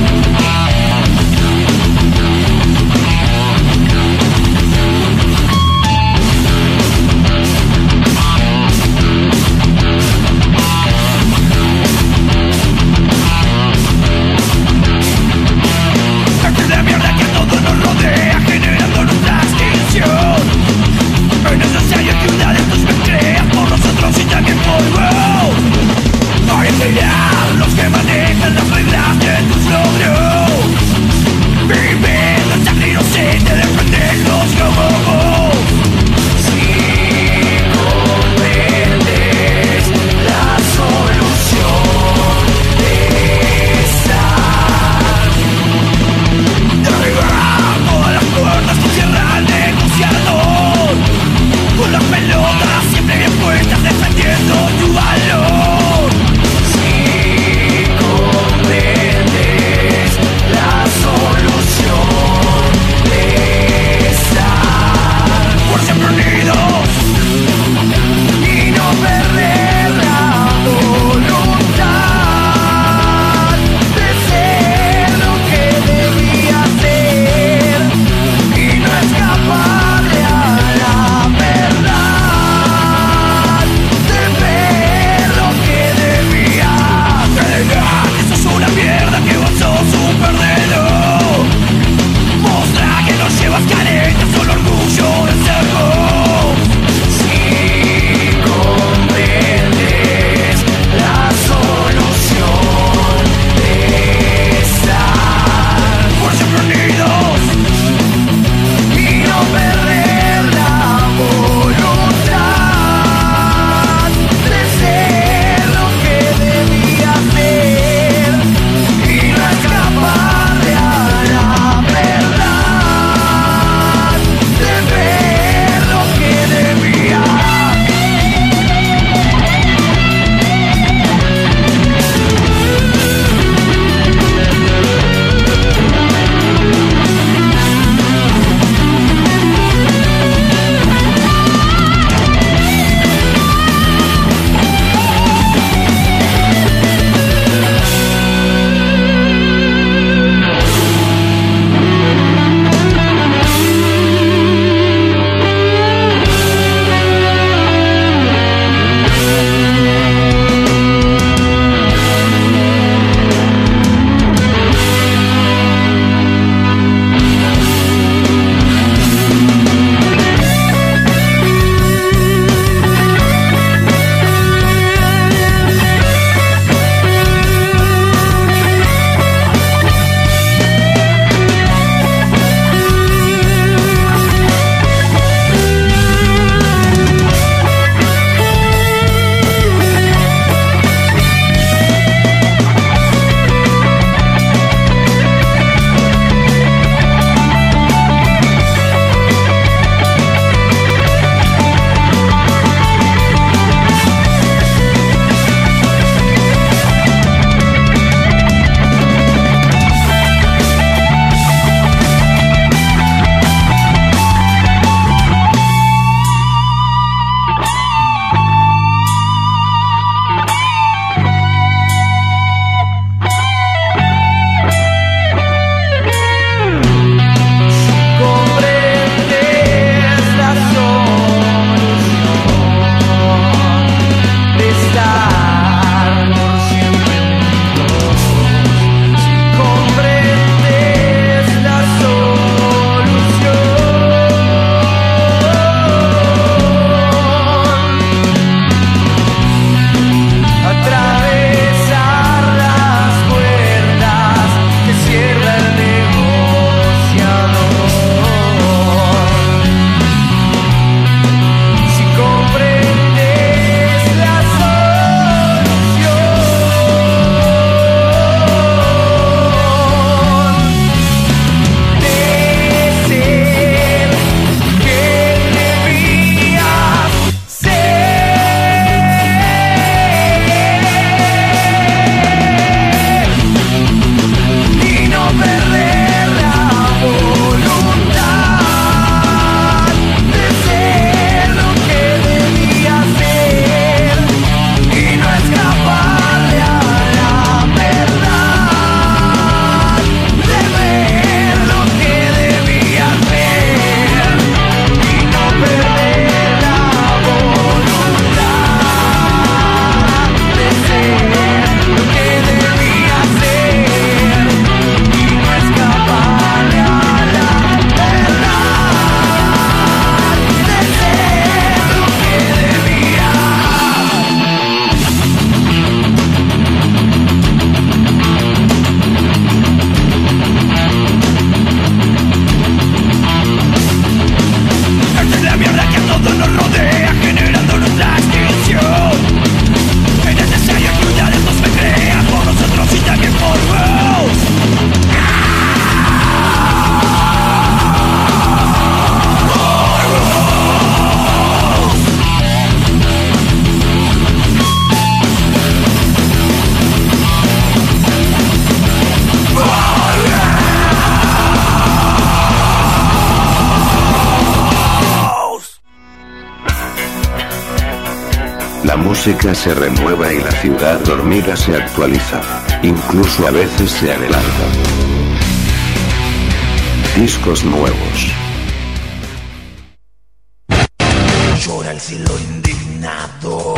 Caníbal. música se renueva y la ciudad dormida se actualiza. Incluso a veces se adelanta. Discos nuevos. Llora el cielo indignado.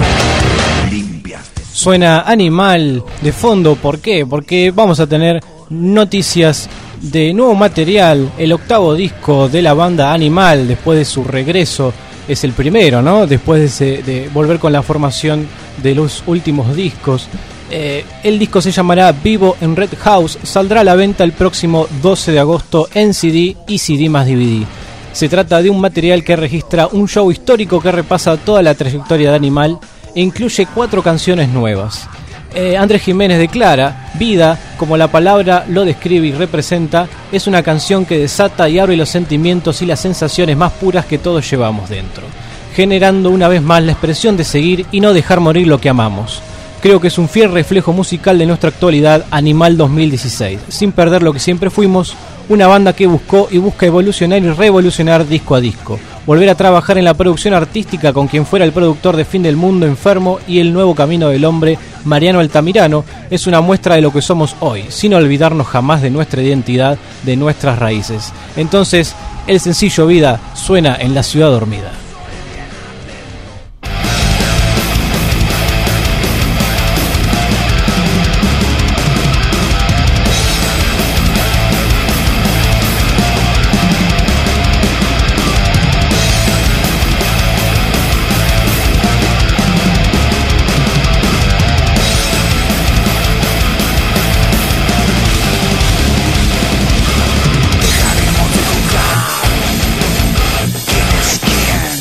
Suena Animal de fondo, ¿por qué? Porque vamos a tener noticias de nuevo material, el octavo disco de la banda Animal, después de su regreso, es el primero, ¿no? Después de, de volver con la formación de los últimos discos. Eh, el disco se llamará Vivo en Red House, saldrá a la venta el próximo doce de agosto en C D y C D más D V D. Se trata de un material que registra un show histórico que repasa toda la trayectoria de Animal e incluye cuatro canciones nuevas. Eh, Andrés Jiménez declara: Vida, como la palabra lo describe y representa, es una canción que desata y abre los sentimientos y las sensaciones más puras que todos llevamos dentro, generando una vez más la expresión de seguir y no dejar morir lo que amamos. Creo que es un fiel reflejo musical de nuestra actualidad, Animal dos mil dieciséis, sin perder lo que siempre fuimos, una banda que buscó y busca evolucionar y revolucionar disco a disco, volver a trabajar en la producción artística con quien fuera el productor de Fin del Mundo, Enfermo y El Nuevo Camino del Hombre, Mariano Altamirano, es una muestra de lo que somos hoy, sin olvidarnos jamás de nuestra identidad, de nuestras raíces. Entonces, el sencillo Vida suena en La Ciudad Dormida. Dejaremos de juzgar quién es quién.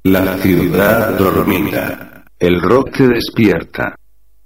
La ciudad dormida. El rock te despierta.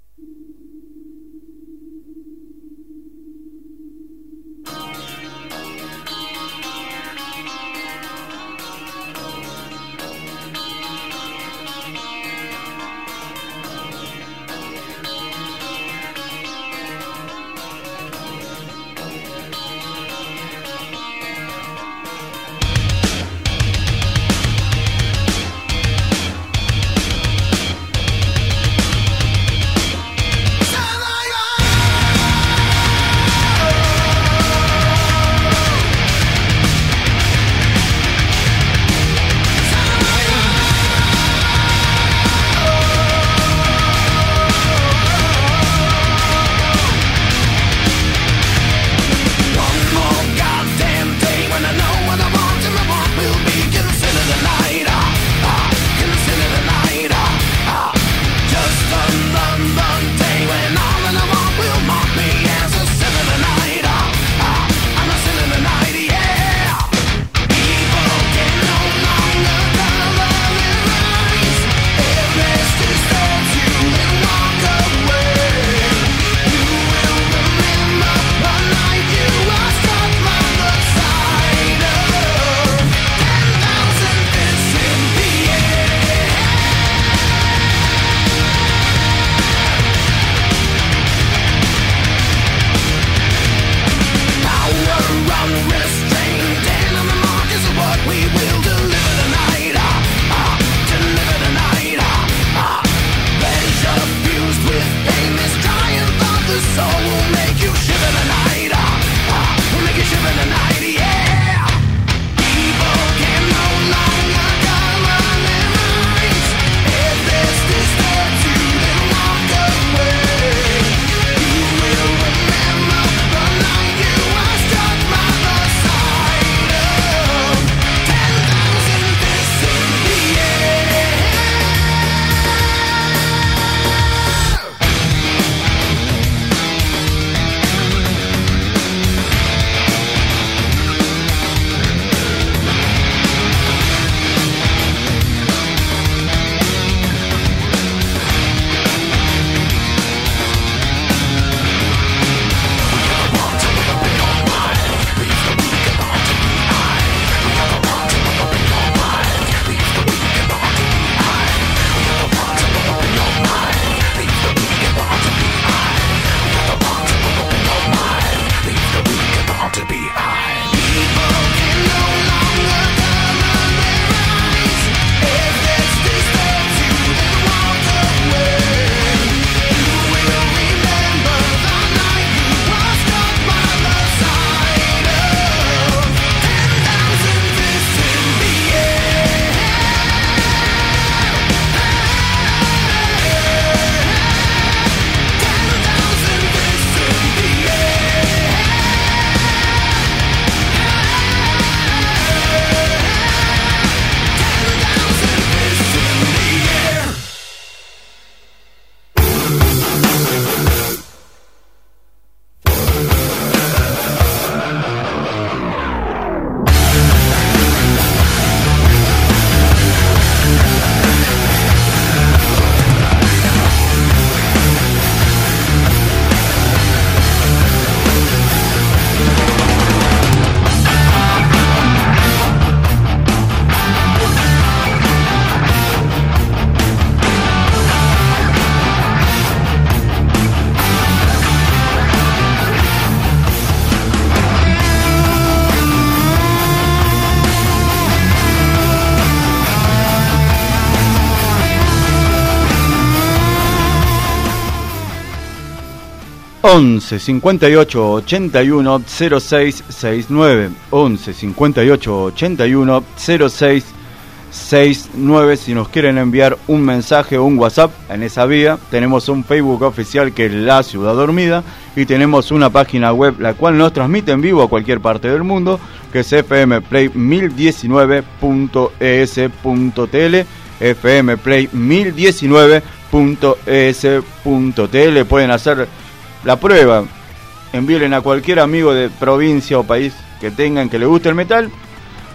once cincuenta y ocho ochenta y uno cero seis sesenta y nueve, once cincuenta y ocho ochenta y uno cero seis sesenta y nueve. Si nos quieren enviar un mensaje o un WhatsApp en esa vía, tenemos un Facebook oficial que es La Ciudad Dormida y tenemos una página web la cual nos transmite en vivo a cualquier parte del mundo, que es f m play mil diecinueve punto e s punto t l, f m play mil diecinueve punto e s punto t l. Pueden hacer la prueba, envíen a cualquier amigo de provincia o país que tengan que le guste el metal,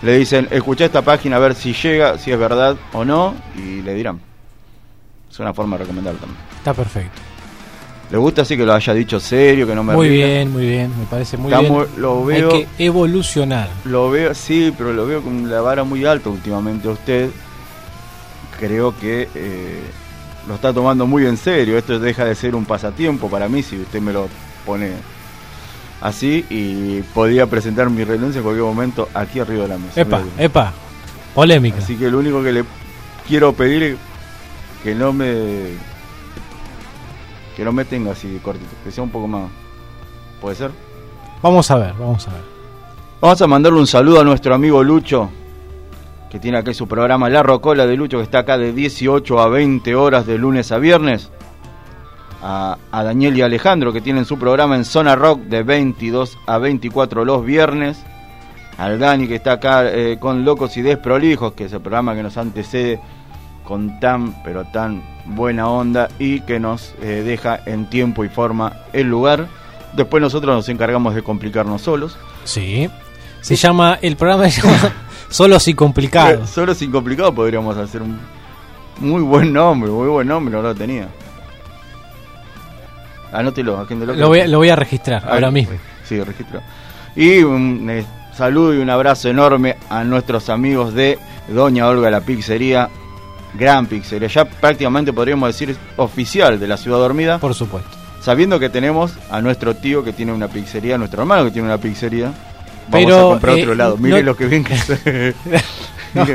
le dicen, escuchá esta página a ver si llega, si es verdad o no, y le dirán. Es una forma de recomendar también. Está perfecto. ¿Le gusta así que lo haya dicho serio, que no me Muy ría? bien, muy bien, me parece muy Estamos, bien. Lo veo, Hay que evolucionar. Lo veo, sí, pero lo veo con la vara muy alta últimamente. Usted, creo que eh, lo está tomando muy en serio. Esto deja de ser un pasatiempo para mí, si usted me lo pone así, y podría presentar mi renuncia en cualquier momento aquí arriba de la mesa. Epa, epa, polémica. Así que lo único que le quiero pedir es que no me que no me tenga así cortito, que sea un poco más. ¿Puede ser? Vamos a ver, vamos a ver. Vamos a mandarle un saludo a nuestro amigo Lucho, que tiene aquí su programa La Rocola de Lucho, que está acá de dieciocho a veinte horas de lunes a viernes. A, a Daniel y Alejandro, que tienen su programa en Zona Rock de veintidós a veinticuatro los viernes. Al Dani, que está acá eh, con Locos y Desprolijos, que es el programa que nos antecede con tan, pero tan buena onda y que nos eh, deja en tiempo y forma el lugar. Después nosotros nos encargamos de complicarnos solos. Sí, se llama, el programa se llama Solos y Complicados. Solos y Complicados podríamos hacer un muy buen nombre, muy buen nombre, no lo tenía. Anótelo, a quien de lo, lo, voy a, lo voy a registrar ahora mismo. Sí, registro. Y un eh, saludo y un abrazo enorme a nuestros amigos de Doña Olga la Pizzería. Gran pizzería, ya prácticamente podríamos decir oficial de la Ciudad Dormida. Por supuesto. Sabiendo que tenemos a nuestro tío que tiene una pizzería, a nuestro hermano que tiene una pizzería. Vamos Pero, a comprar eh, otro lado. Mire no, lo que bien que no,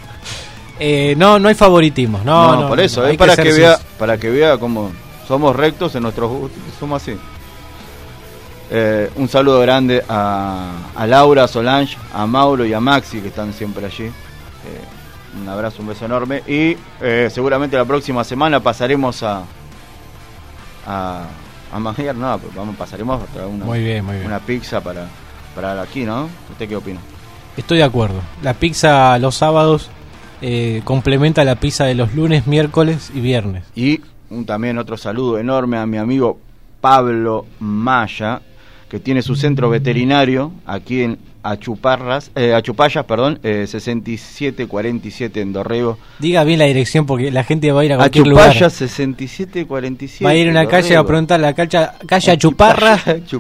eh, no, no hay favoritismos. No, no, no por eso, no, es para que, que vea, para que vea cómo somos rectos en nuestros gustos, somos así. Eh, un saludo grande a, a Laura, a Solange, a Mauro y a Maxi, que están siempre allí. Eh, un abrazo, un beso enorme. Y eh, seguramente la próxima semana pasaremos a a, a magiar, no, pues vamos, pasaremos a traer una, muy bien, muy bien. una pizza para, para aquí, ¿no? ¿Usted qué opina? Estoy de acuerdo. La pizza los sábados eh, complementa la pizza de los lunes, miércoles y viernes. Y un, también otro saludo enorme a mi amigo Pablo Maya, que tiene su centro veterinario aquí en Achuparras, eh, Achupayas, perdón, eh, sesenta y siete cuarenta y siete en Dorrego. Diga bien la dirección porque la gente va a ir a cualquier Achupayas, lugar. sesenta y siete cuarenta y siete. Va a ir a una Dorrego. calle a preguntar la calle, calle Achuparras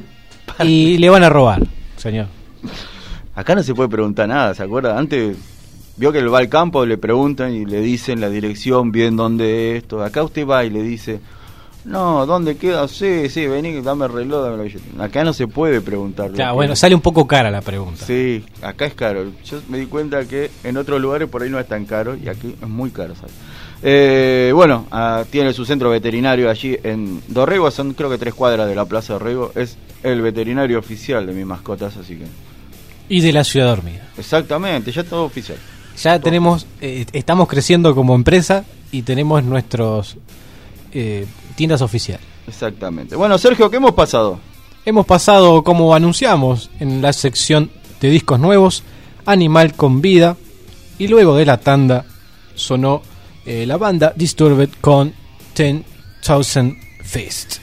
y le van a robar, señor. Acá no se puede preguntar nada, ¿se acuerda? Antes vio que él va al campo, le preguntan y le dicen la dirección, bien dónde es esto. Acá usted va y le dice, no, ¿dónde queda? Sí, sí, vení, dame el reloj, dame la billetera. Acá no se puede preguntar. Claro, bueno, sale un poco cara la pregunta. Sí, acá es caro. Yo me di cuenta que en otros lugares por ahí no es tan caro y aquí es muy caro, ¿sabes? Eh, bueno, ah, tiene su centro veterinario allí en Dorrego, son creo que tres cuadras de la Plaza Dorrego. Es el veterinario oficial de mis mascotas, así que... Y de la Ciudad Dormida. Exactamente, ya todo oficial. Ya todo. Tenemos, eh, estamos creciendo como empresa y tenemos nuestros... Eh, tiendas oficiales. Exactamente. Bueno, Sergio, ¿qué hemos pasado? Hemos pasado, como anunciamos, en la sección de discos nuevos, Animal con Vida, y luego de la tanda sonó eh, la banda Disturbed con ten thousand Fist.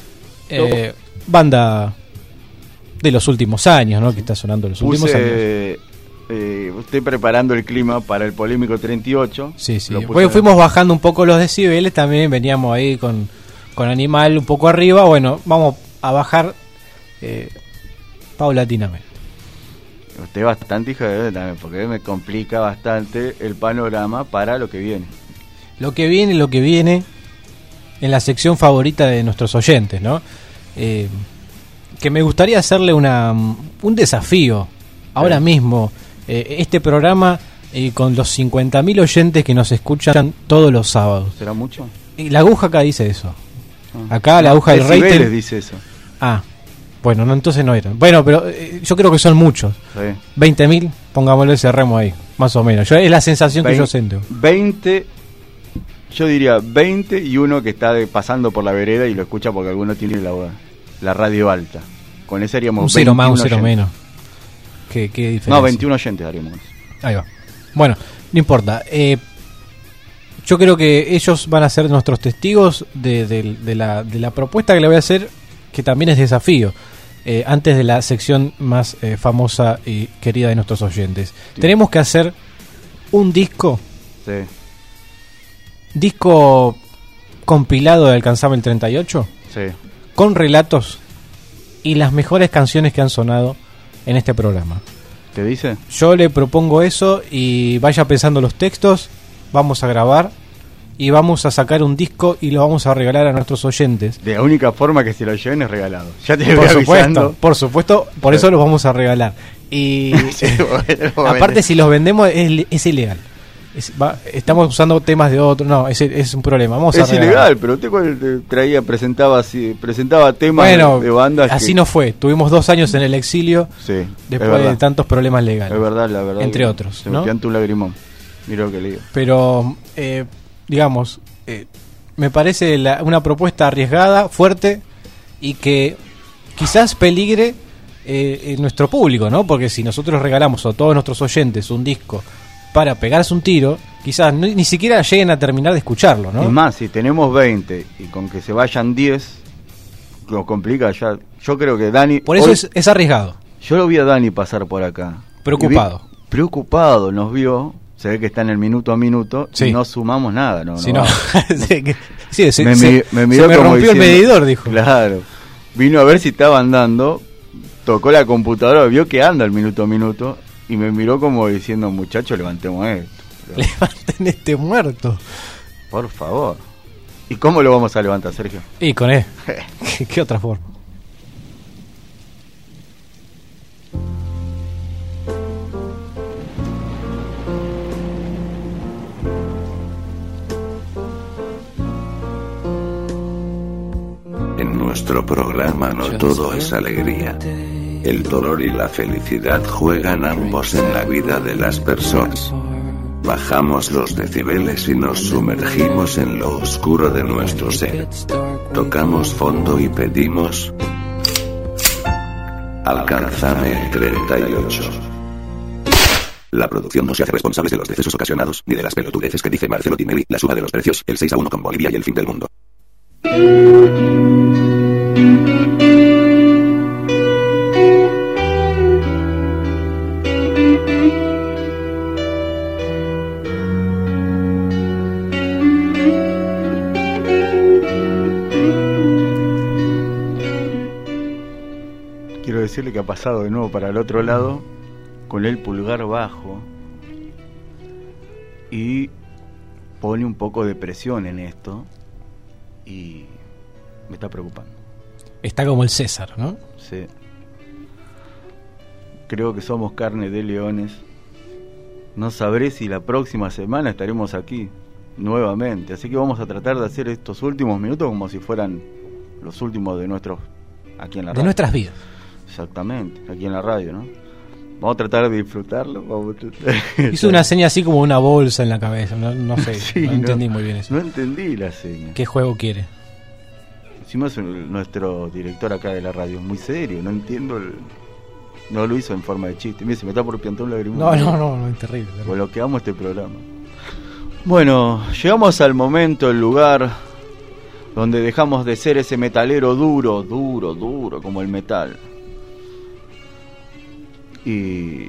Eh, banda de los últimos años, ¿no? Que está sonando los últimos Puse, años. Eh, estoy preparando el clima para el polémico treinta y ocho. Sí, sí. Bueno, fuimos bajando un poco los decibeles, también veníamos ahí con, con Animal un poco arriba. Bueno, vamos a bajar eh, paulatinamente. Usted es bastante hija de también, porque me complica bastante el panorama para lo que viene. Lo que viene, lo que viene en la sección favorita de nuestros oyentes, ¿no? Eh, que me gustaría hacerle una un desafío ahora sí. mismo. Eh, este programa eh, con los cincuenta mil oyentes que nos escuchan todos los sábados. ¿Será mucho? Y la aguja acá dice eso. Ah. Acá la aguja del rating dice eso. Ah, bueno, no, entonces no eran. Bueno, pero eh, yo creo que son muchos. Sí. veinte mil, pongámosle, cerremos ahí, más o menos. Yo, es la sensación veinte, que yo siento. veinte, yo diría veinte y uno que está de, pasando por la vereda y lo escucha porque alguno tiene la, la radio alta. Con ese haríamos un cero más, un cero oyentes. menos. ¿Qué, qué diferencia? No, veintiuno oyentes haríamos. Ahí va. Bueno, no importa. Eh, yo creo que ellos van a ser nuestros testigos de, de, de, la, de la propuesta que le voy a hacer, que también es desafío. eh, antes de la sección más eh, famosa y querida de nuestros oyentes. Sí. Tenemos que hacer un disco, Sí, disco compilado de Alcanzame el treinta y ocho, sí. con relatos y las mejores canciones que han sonado en este programa. ¿Te dice? Yo le propongo eso y vaya pensando los textos, vamos a grabar y vamos a sacar un disco y lo vamos a regalar a nuestros oyentes. De la única forma que se lo lleven es regalado. Ya te voy Por avisando. supuesto, por supuesto, por eso los vamos a regalar. Y Sí, bueno, aparte, bueno. si los vendemos es, es ilegal. Es- va- estamos usando temas de otro, no, es, es un problema. Vamos a Es regalar. ilegal, pero usted cuando te traía, presentaba así, presentaba temas Bueno, de, de bandas. así que- no fue. Tuvimos dos años en el exilio Sí, es después verdad. de tantos problemas legales. Es verdad, la verdad. Entre que otros, Se ¿no? me pianta un lagrimón. Mira lo que le digo. Pero, eh, digamos, eh, me parece la- una propuesta arriesgada, fuerte y que quizás peligre eh, en nuestro público, ¿no? Porque si nosotros regalamos a todos nuestros oyentes un disco para pegarse un tiro, quizás ni, ni siquiera lleguen a terminar de escucharlo, ¿no? Es más, si tenemos veinte y con que se vayan diez, lo complica ya. Yo creo que Dani. Por eso hoy- es, es arriesgado. Yo lo vi a Dani pasar por acá. Preocupado. Y vi- preocupado, nos vio. Se ve que está en el minuto a minuto Sí. y no sumamos nada, ¿no? Si no no, vamos. sí, que- sí, se, me, se- mi- me miró se me como rompió el diciendo- medidor, dijo. Claro. Vino a ver si estaba andando, tocó la computadora, vio que anda el minuto a minuto y me miró como diciendo, muchachos, levantemos esto. Levanten este muerto. Por favor. ¿Y cómo lo vamos a levantar, Sergio? Y con él. ¿Qué, qué otra forma? En nuestro programa no todo es alegría. El dolor y la felicidad juegan ambos en la vida de las personas. Bajamos los decibeles y nos sumergimos en lo oscuro de nuestro ser. Tocamos fondo y pedimos: alcánzame el treinta y ocho. La producción no se hace responsable de los decesos ocasionados, ni de las pelotudeces que dice Marcelo Tinelli, la suba de los precios, el seis a uno con Bolivia y el fin del mundo. Quiero decirle que ha pasado de nuevo para el otro lado con el pulgar bajo y pone un poco de presión en esto y me está preocupando. Está como el César, ¿no? Sí. Creo que somos carne de leones. No sabré si la próxima semana estaremos aquí nuevamente, así que vamos a tratar de hacer estos últimos minutos como si fueran los últimos de nuestros aquí en la De radio. nuestras vidas. Exactamente, aquí en la radio, ¿no? Vamos a tratar de disfrutarlo. Vamos a tratar- Hizo una seña así como una bolsa en la cabeza. No, no sé, Sí, no entendí muy bien eso. No entendí la seña. ¿Qué juego quiere? Encima es el- nuestro director acá de la radio, es muy serio, no entiendo el... No lo hizo en forma de chiste. Mira, se me está por piantar un lagrimón. No, no, no, no, es terrible. terrible. Bloqueamos este programa. Bueno, llegamos al momento, el lugar donde dejamos de ser ese metalero duro, duro, duro, como el metal. Y...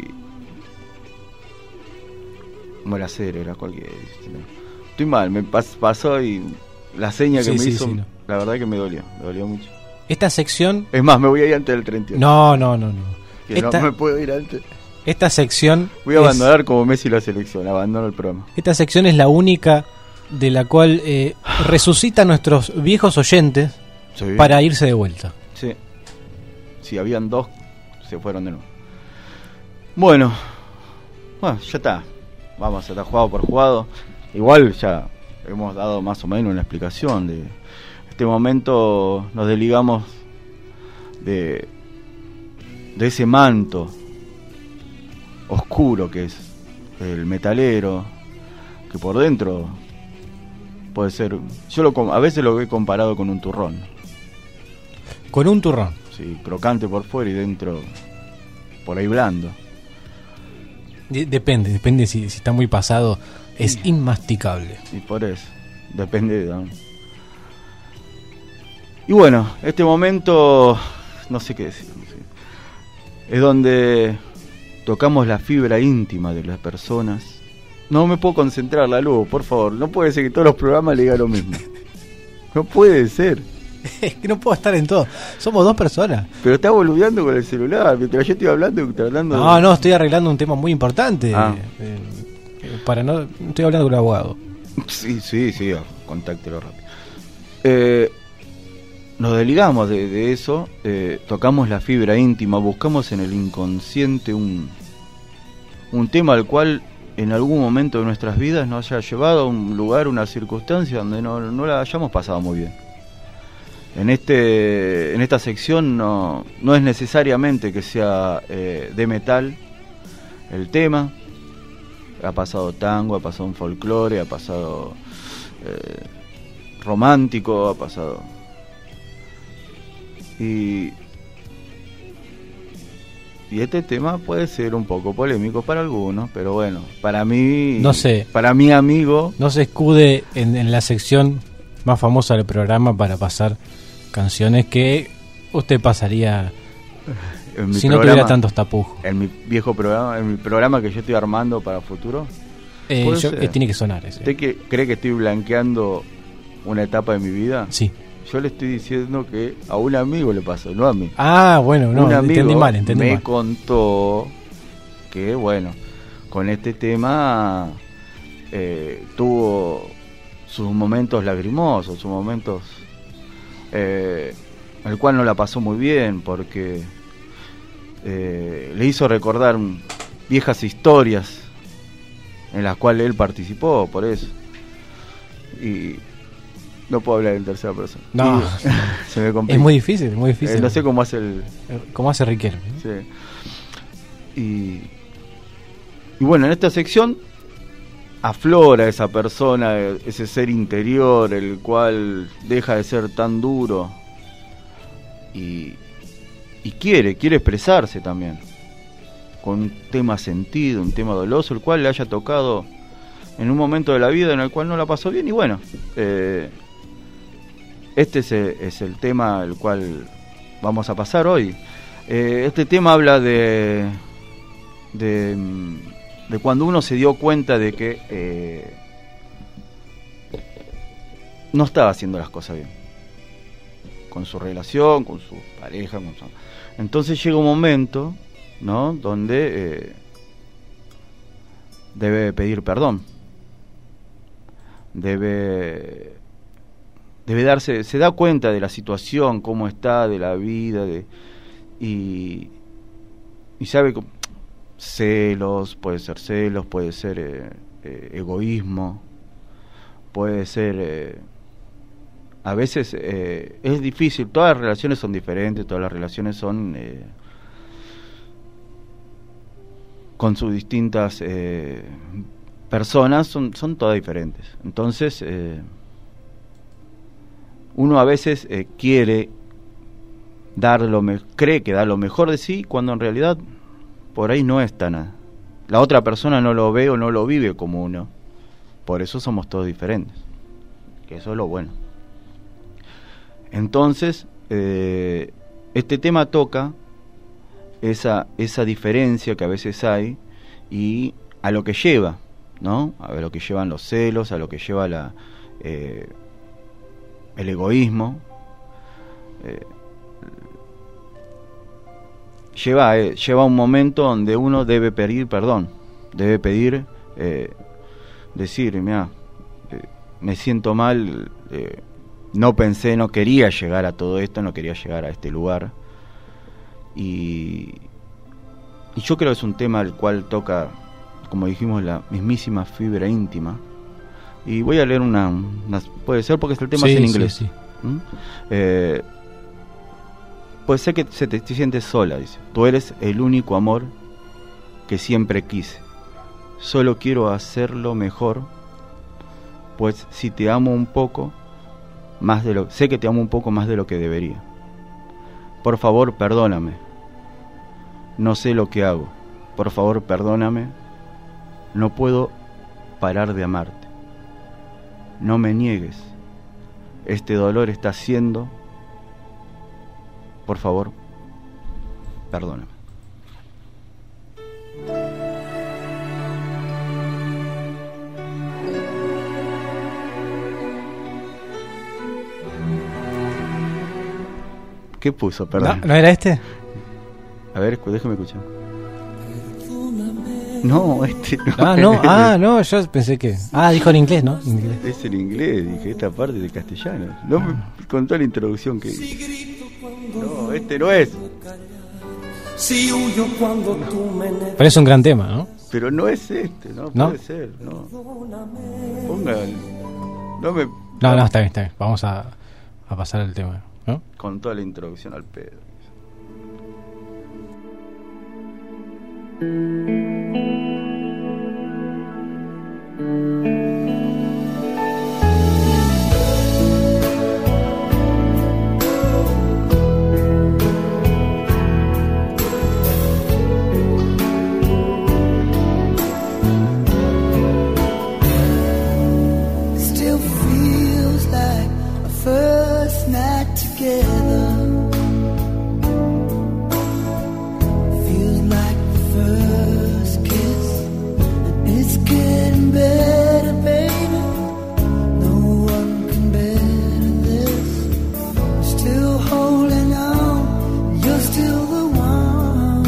Bueno, hacer era cualquier... Estoy mal, me pas- pasó y la seña que Sí, me sí, hizo, sí, no. la verdad que me dolió, me dolió mucho. Esta sección... Es más, me voy a ir antes del treinta y ocho. No, no, no, no. Que Esta, no me puedo ir antes. esta sección... Voy a es- abandonar como Messi la selección, abandono el programa. Esta sección es la única de la cual eh, resucita a nuestros viejos oyentes Sí. para irse de vuelta. Sí. Si habían dos, se fueron de nuevo. Bueno, bueno, ya está. Vamos, ya está jugado por jugado. Igual ya hemos dado más o menos una explicación de este momento. Nos desligamos de de ese manto oscuro que es el metalero, que por dentro puede ser, yo lo com- a veces lo he comparado con un turrón. Con un turrón. Sí, crocante por fuera y dentro por ahí blando. De- depende, depende si, si está muy pasado. Es inmasticable. Y por eso, depende de dónde. Y bueno, este momento no sé qué decir. No sé. Es donde tocamos la fibra íntima de las personas. No me puedo concentrar, la luz, por favor. No puede ser que todos los programas le digan lo mismo. No puede ser. Es que no puedo estar en todo. Somos dos personas. Pero está boludeando con el celular. Mientras yo estoy hablando, estoy hablando. No, de... no, estoy arreglando un tema muy importante. Ah. Eh, eh, para no, estoy hablando con el abogado. Sí, sí, sí, contáctelo rápido. Eh, nos desligamos de, de eso, eh, tocamos la fibra íntima, buscamos en el inconsciente un, un tema al cual en algún momento de nuestras vidas nos haya llevado a un lugar, una circunstancia donde no, no la hayamos pasado muy bien. En este en esta sección no, no es necesariamente que sea eh, de metal el tema. Ha pasado tango, ha pasado un folclore, ha pasado eh, romántico, ha pasado... Y, y este tema puede ser un poco polémico para algunos, pero bueno, para mí... No sé. Para mi amigo... No se escude en, en la sección más famosa del programa para pasar canciones que usted pasaría en mi si programa, no tuviera tantos tapujos. En mi viejo programa, en mi programa que yo estoy armando para futuro. Eh, yo, eh, tiene que sonar ese. ¿Usted que, cree que estoy blanqueando una etapa de mi vida? Sí. Yo le estoy diciendo que a un amigo le pasó, no a mí. Ah, bueno, no, un amigo entendí mal, entendí me mal. contó que, bueno, con este tema eh, tuvo sus momentos lagrimosos, sus momentos eh, el cual no la pasó muy bien porque eh, le hizo recordar viejas historias en las cuales él participó, por eso. Y no puedo hablar en tercera persona. No, y, se me complica. Es muy difícil, muy difícil. Eh, no sé cómo hace el... Cómo hace Riquelme. Sí. Y, y bueno, en esta sección aflora esa persona, ese ser interior, el cual deja de ser tan duro y, y quiere, quiere expresarse también con un tema sentido, un tema doloso, el cual le haya tocado en un momento de la vida en el cual no la pasó bien. Y bueno, eh, este es el, es el tema el cual vamos a pasar hoy. Eh, este tema habla de, de de cuando uno se dio cuenta de que eh, no estaba haciendo las cosas bien con su relación, con su pareja, con su... Entonces llega un momento, ¿no?, donde eh, debe pedir perdón, debe debe darse, se da cuenta de la situación, cómo está, de la vida, de y y sabe cómo, celos, puede ser celos, puede ser eh, eh, egoísmo, puede ser eh, a veces eh, es difícil, todas las relaciones son diferentes, todas las relaciones son eh, con sus distintas eh, personas, son, son todas diferentes. Entonces eh, uno a veces eh, quiere dar lo me- cree que da lo mejor de sí, cuando en realidad por ahí no es tan... La otra persona no lo ve o no lo vive como uno. Por eso somos todos diferentes. Que eso es lo bueno. Entonces, eh, este tema toca esa, esa diferencia que a veces hay y a lo que lleva, ¿no? A lo que llevan los celos, a lo que lleva la, eh, el egoísmo. Eh, Lleva, eh, lleva un momento donde uno debe pedir perdón, debe pedir, eh, decir, mira, eh, me siento mal, eh, no pensé, no quería llegar a todo esto, no quería llegar a este lugar. Y, y yo creo que es un tema al cual toca, como dijimos, la mismísima fibra íntima. Y voy a leer una, una puede ser porque es el tema sí, es en inglés. Sí, sí. ¿Mm? Eh, Puede ser que se te, te sientes sola, dice. Tú eres el único amor que siempre quise. Solo quiero hacerlo mejor, pues si te amo un poco más de lo, sé que te amo un poco más de lo que debería. Por favor, perdóname. No sé lo que hago. Por favor, perdóname. No puedo parar de amarte. No me niegues. Este dolor está haciendo... Por favor, Perdóname. ¿Qué puso? Perdón. ¿No, ¿no era este? A ver, déjame escuchar. No, este no. Ah, no, ah, no, yo pensé que... Ah, dijo en inglés, ¿no? En inglés. Es en inglés, dije, esta parte de castellano. No me contó la introducción que... No, este no es. Pero es un gran tema, ¿no? Pero no es este, no, ¿No? puede ser, no. Ponga... No me... No, no, está bien, está bien. Vamos a, a pasar al tema, ¿no? Con toda la introducción al pedo. Still feels like a first night together. Feels like the first kiss, and it's getting better, baby. No one can better this. I'm still holding on, you're still the one.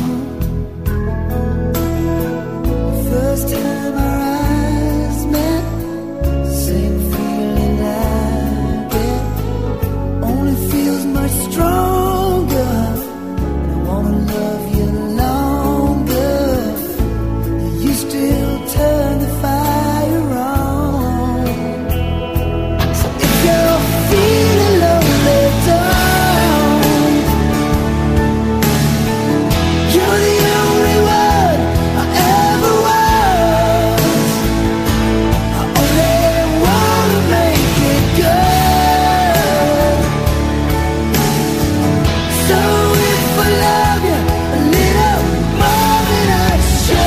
First time our eyes met, same feeling I get, only feels much stronger. And I wanna love you longer. You still turn the fire on. So if you're feeling lonely, don't. You're the only one I ever was. I only wanna make it good. So if I love you a little more than I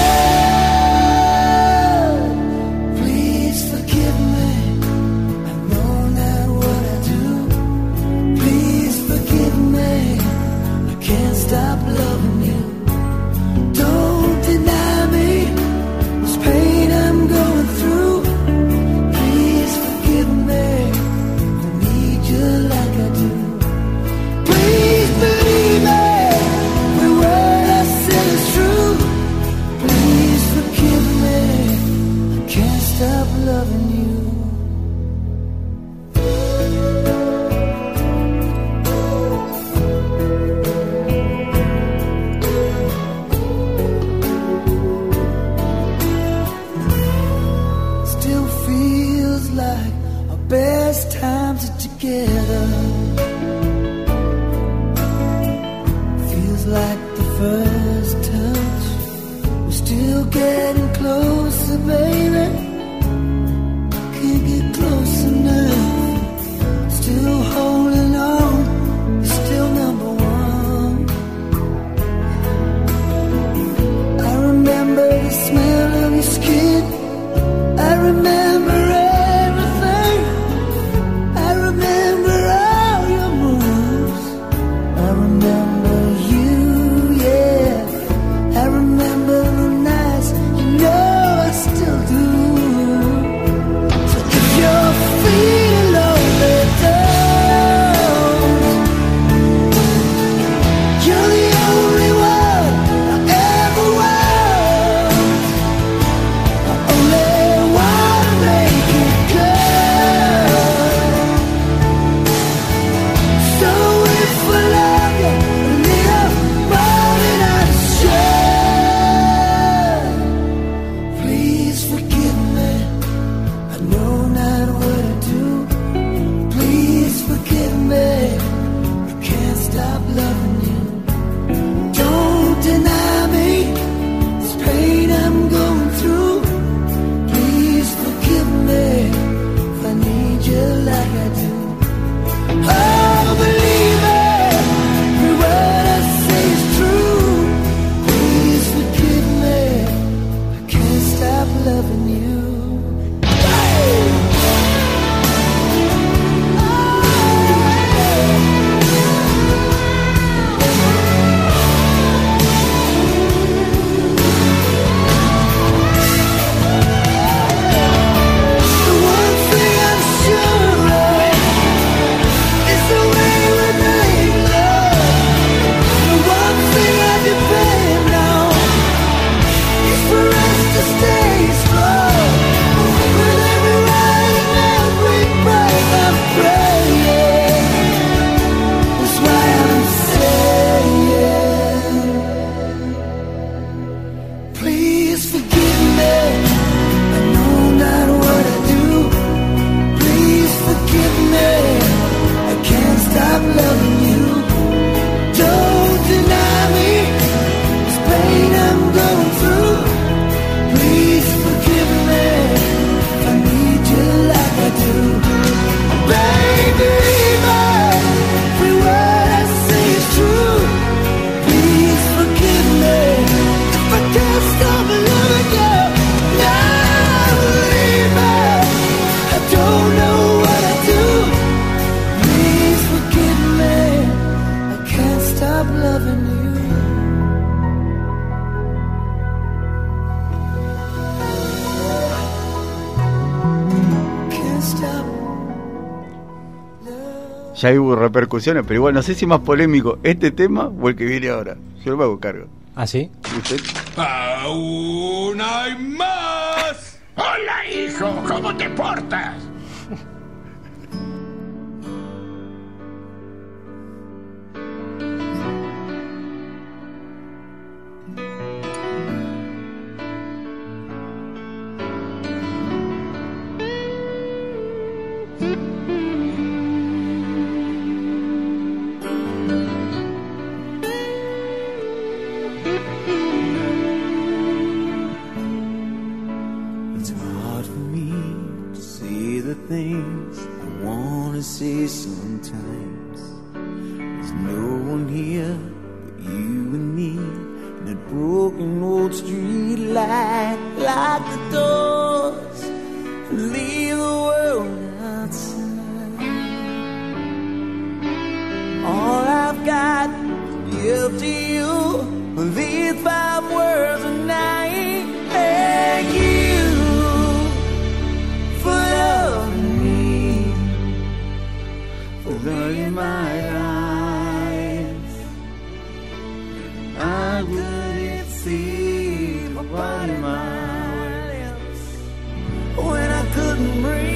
should, please forgive me. I know not what I do. Please forgive me. I can't stop loving you. Don't deny me this pain I'm going through. Please forgive me. I need you like I do. Please believe me. The word I said is true. Please forgive me. I can't stop loving you. Still feels like our best times are together. Feels like the first touch. We're still getting closer, baby. Can't get close enough. Still holding on. You're still number one. I remember the smell of your skin. I remember everything. I remember all your moves. I remember you, yeah. I remember the nights, you know I still do. ya hubo repercusiones, pero igual no sé si es más polémico este tema o el que viene ahora. Yo no me hago cargo. ¿Ah, sí? ¿Usted? ¡Aún hay más! ¡Hola, hijo! ¿Cómo te portas? It's hard for me to say the things I wanna say sometimes. There's no one here but you and me, and that broken old street light. Lock the doors and leave the world outside. All I've got to give to you are these five words a night. Thank you for loving me, for loving my life. I wouldn't see upon my lips when I couldn't breathe.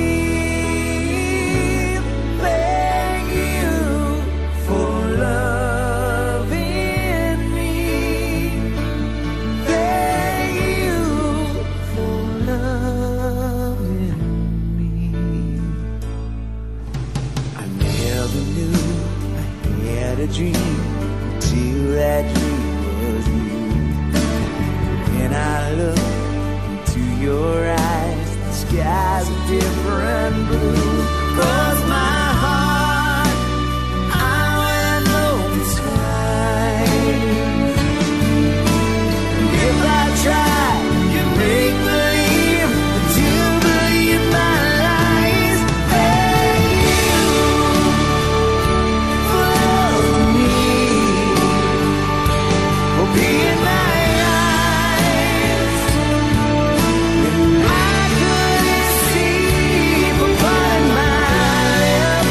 Thank you for loving me. Thank you for loving me. I never knew I had a dream until that dream was you. When I look into your eyes, the sky's a different blue. 'Cause my heart, I know it's fine. If I try to make believe that you believe my lies, thank you for loving me, for being my eyes. And I couldn't see but by my lips.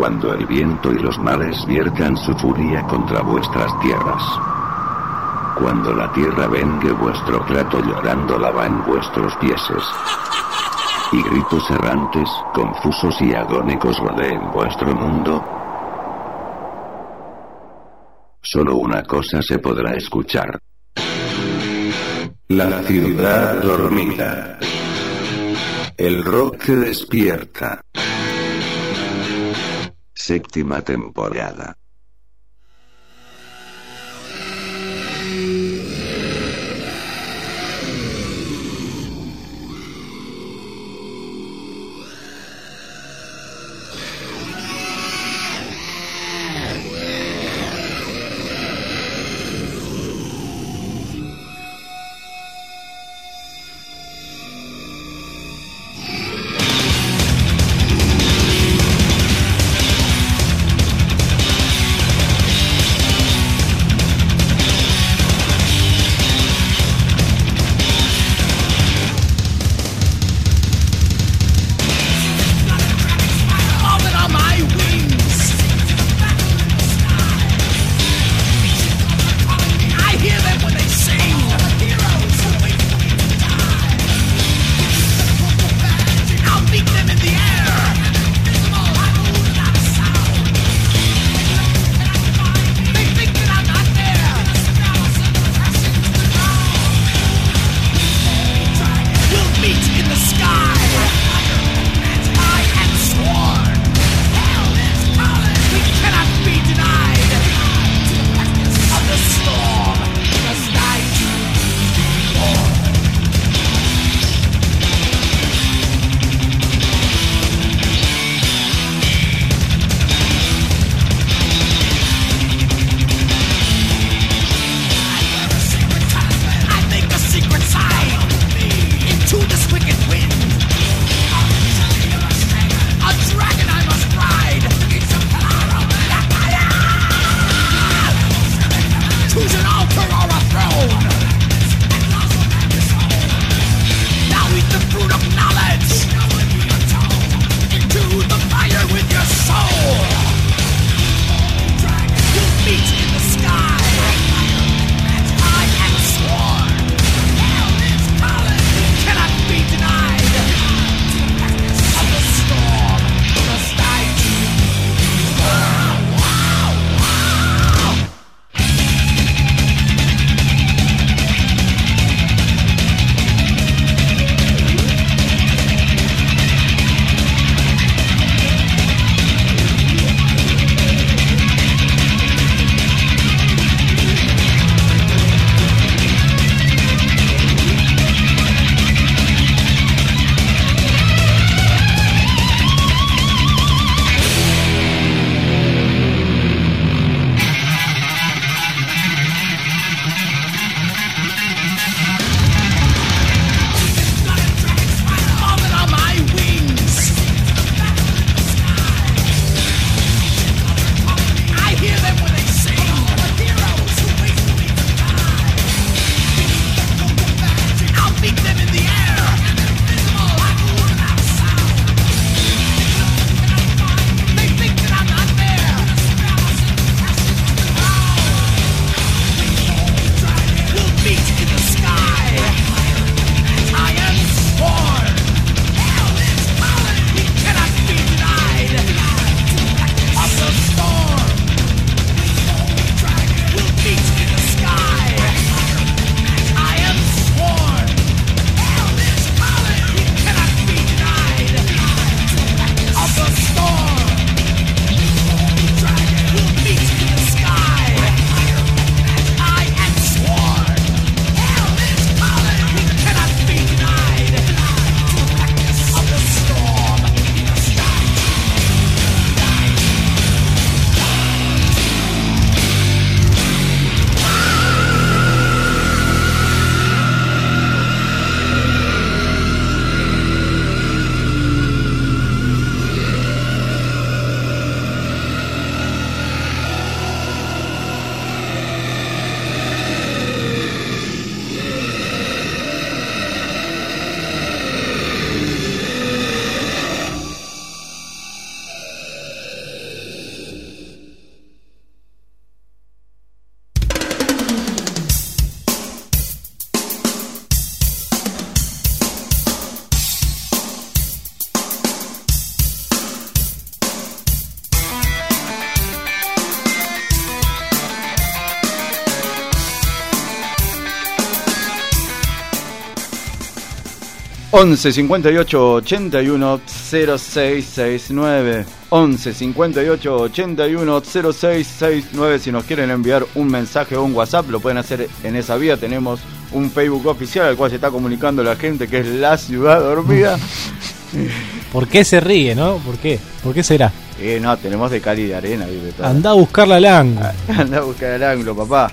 cuando el viento y los mares viertan su furia contra vuestras tierras. Cuando la tierra vengue vuestro plato llorando lava en vuestros pieses. Y gritos errantes, confusos y agónicos rodeen vuestro mundo. Solo una cosa se podrá escuchar. La ciudad dormida. El rock que despierta. Séptima temporada. once cincuenta y ocho ochenta y uno cero seis sesenta y nueve. once cincuenta y ocho ochenta y uno cero seis sesenta y nueve. Si nos quieren enviar un mensaje o un WhatsApp, lo pueden hacer en esa vía. Tenemos un Facebook oficial al cual se está comunicando la gente, que es La Ciudad Dormida. ¿Por qué se ríe, no? ¿Por qué? ¿Por qué será? Eh, no, tenemos de Cali de arena y de todo. Andá a buscarla al ángulo. Andá a buscar el ángulo, papá.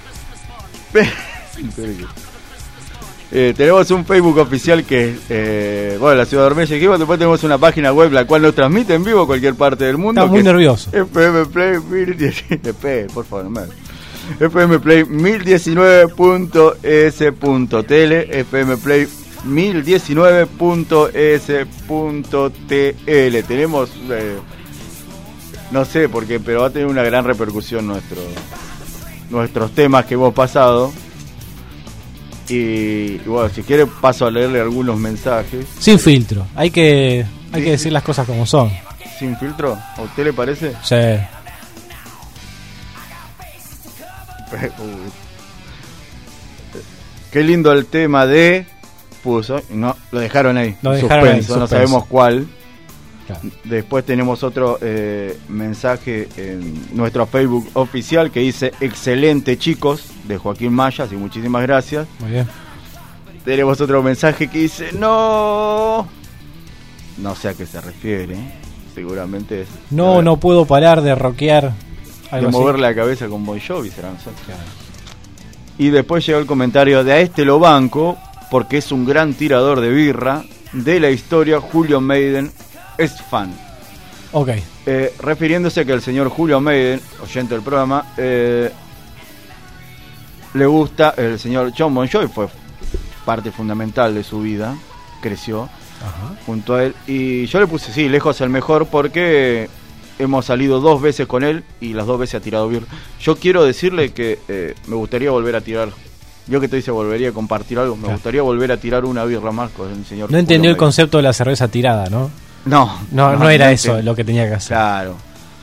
Eh, tenemos un Facebook oficial que es eh, bueno, La Ciudad Dormida. Después tenemos una página web la cual nos transmite en vivo a cualquier parte del mundo. Está muy nervioso. F M Play mil diecinueve, por favor, no me F M Play mil diecinueve punto e s punto t l. F M Play mil diecinueve punto e s punto t l. Tenemos eh, no sé por qué, pero va a tener una gran repercusión nuestro nuestros temas que hemos pasado. Y, y bueno, si quiere paso a leerle algunos mensajes. Sin filtro, hay que hay sí, que decir las cosas como son. ¿Sin filtro? ¿A usted le parece? Sí. Qué lindo el tema de... Puso, no, lo dejaron ahí. Lo dejaron ahí, suspenso, no sabemos cuál. Claro. Después tenemos otro eh, mensaje en nuestro Facebook oficial que dice: excelente, chicos, de Joaquín Mayas, y muchísimas gracias. Muy bien. Tenemos otro mensaje que dice: no, no sé a qué se refiere, seguramente es no, no puedo parar de rockear, algo de mover así. la cabeza con Bon Jovi, será, no sé. Claro. Y después llegó el comentario de: a este lo banco porque es un gran tirador de birra de la historia. Julio Maiden es fan. Ok. Eh, refiriéndose a que el señor Julio Maiden, oyente del programa, eh, le gusta el señor Jon Bon Jovi, fue parte fundamental de su vida, creció Ajá. junto a él. Y yo le puse, sí, lejos el mejor, porque hemos salido dos veces con él y las dos veces ha tirado birra. Yo quiero decirle que eh, me gustaría volver a tirar. Yo que te dice volvería a compartir algo, me claro. gustaría volver a tirar una birra más con el señor. No entendió el concepto de la cerveza tirada, ¿no? No, no, no, no era no eso lo que tenía que hacer. Claro.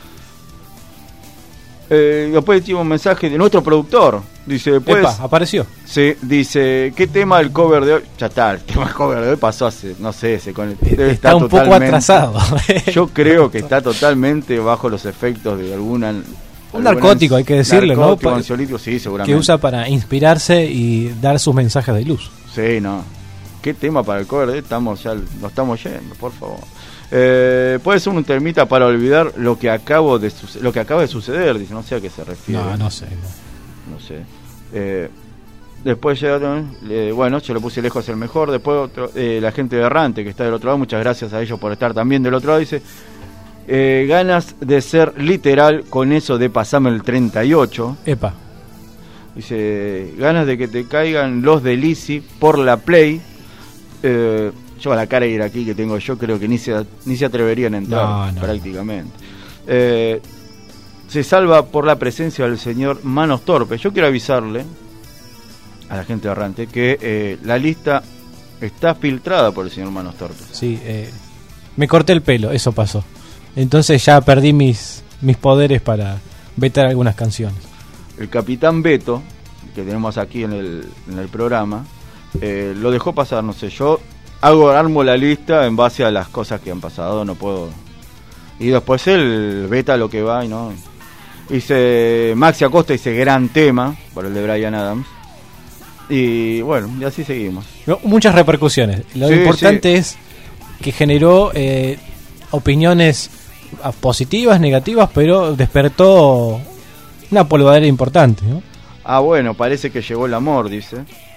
Eh, después tuvimos un mensaje de nuestro productor. Dice, después. Epa, apareció. Sí, dice, ¿qué tema del cover de hoy? Ya está, el tema del cover de hoy pasó hace, no sé, se con el, debe está un poco atrasado. Yo creo que está totalmente bajo los efectos de alguna. Un narcótico, hay que decirle, narcótico, ¿no? Ansiolítico, sí, seguramente. Que usa para inspirarse y dar sus mensajes de luz. Sí, no. ¿Qué tema para el cover de hoy? Estamos ya, lo estamos yendo, por favor. Eh, puede ser un termita para olvidar lo que acabo de suce- lo que acaba de suceder, dice, no sé a qué se refiere. No, no sé. No, no sé. Eh, después ya, eh, bueno, yo le puse lejos el mejor. Después otro, eh, la gente de Errante que está del otro lado, muchas gracias a ellos por estar también del otro lado. Dice, eh, ganas de ser literal con eso de pasame el treinta y ocho. Epa. Dice, ganas de que te caigan los de Lizzy por la Play. Eh, yo a la cara iraquí que tengo yo creo que ni se, ni se atreverían a entrar, no, no, prácticamente. Eh, se salva por la presencia del señor Manos Torpes. Yo quiero avisarle a la gente de Errante que eh, la lista está filtrada por el señor Manos Torpes. Sí, eh, me corté el pelo, eso pasó. Entonces ya perdí mis, mis poderes para vetar algunas canciones. El capitán Beto, que tenemos aquí en el, en el programa, eh, lo dejó pasar, no sé, yo hago, armo la lista en base a las cosas que han pasado, no puedo. Y después él veta lo que va y no. Dice Maxi Acosta, dice gran tema por el de Bryan Adams. Y bueno, y así seguimos. No, muchas repercusiones. Lo sí, importante sí. es que generó eh, opiniones positivas, negativas, pero despertó una polvadera importante, ¿no? Ah, bueno, parece que llegó el amor, dice.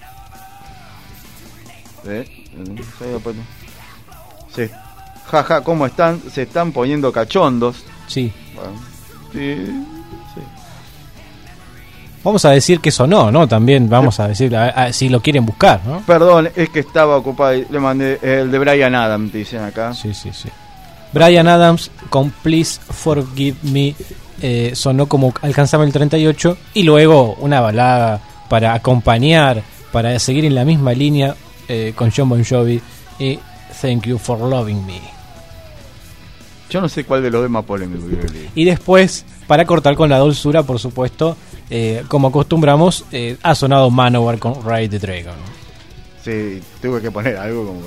¿Eh? Sí. Jaja, ja, ¿cómo están? Se están poniendo cachondos. Sí. Bueno, sí, sí. Vamos a decir que eso no, ¿no? También vamos a decir a, a, si lo quieren buscar, ¿no? Perdón, es que estaba ocupado. Le mandé el de Bryan Adams, dicen acá. Sí, sí, sí. Bryan Adams con Please Forgive Me eh, sonó como Alcanzame el treinta y ocho y luego una balada para acompañar, para seguir en la misma línea eh, con Jon Bon Jovi y Thank You for Loving Me. Yo no sé cuál de los demás polémicos. Y después, para cortar con la dulzura, por supuesto, eh, como acostumbramos, eh, ha sonado Manowar con Ride the Dragon. Sí, tuve que poner algo como...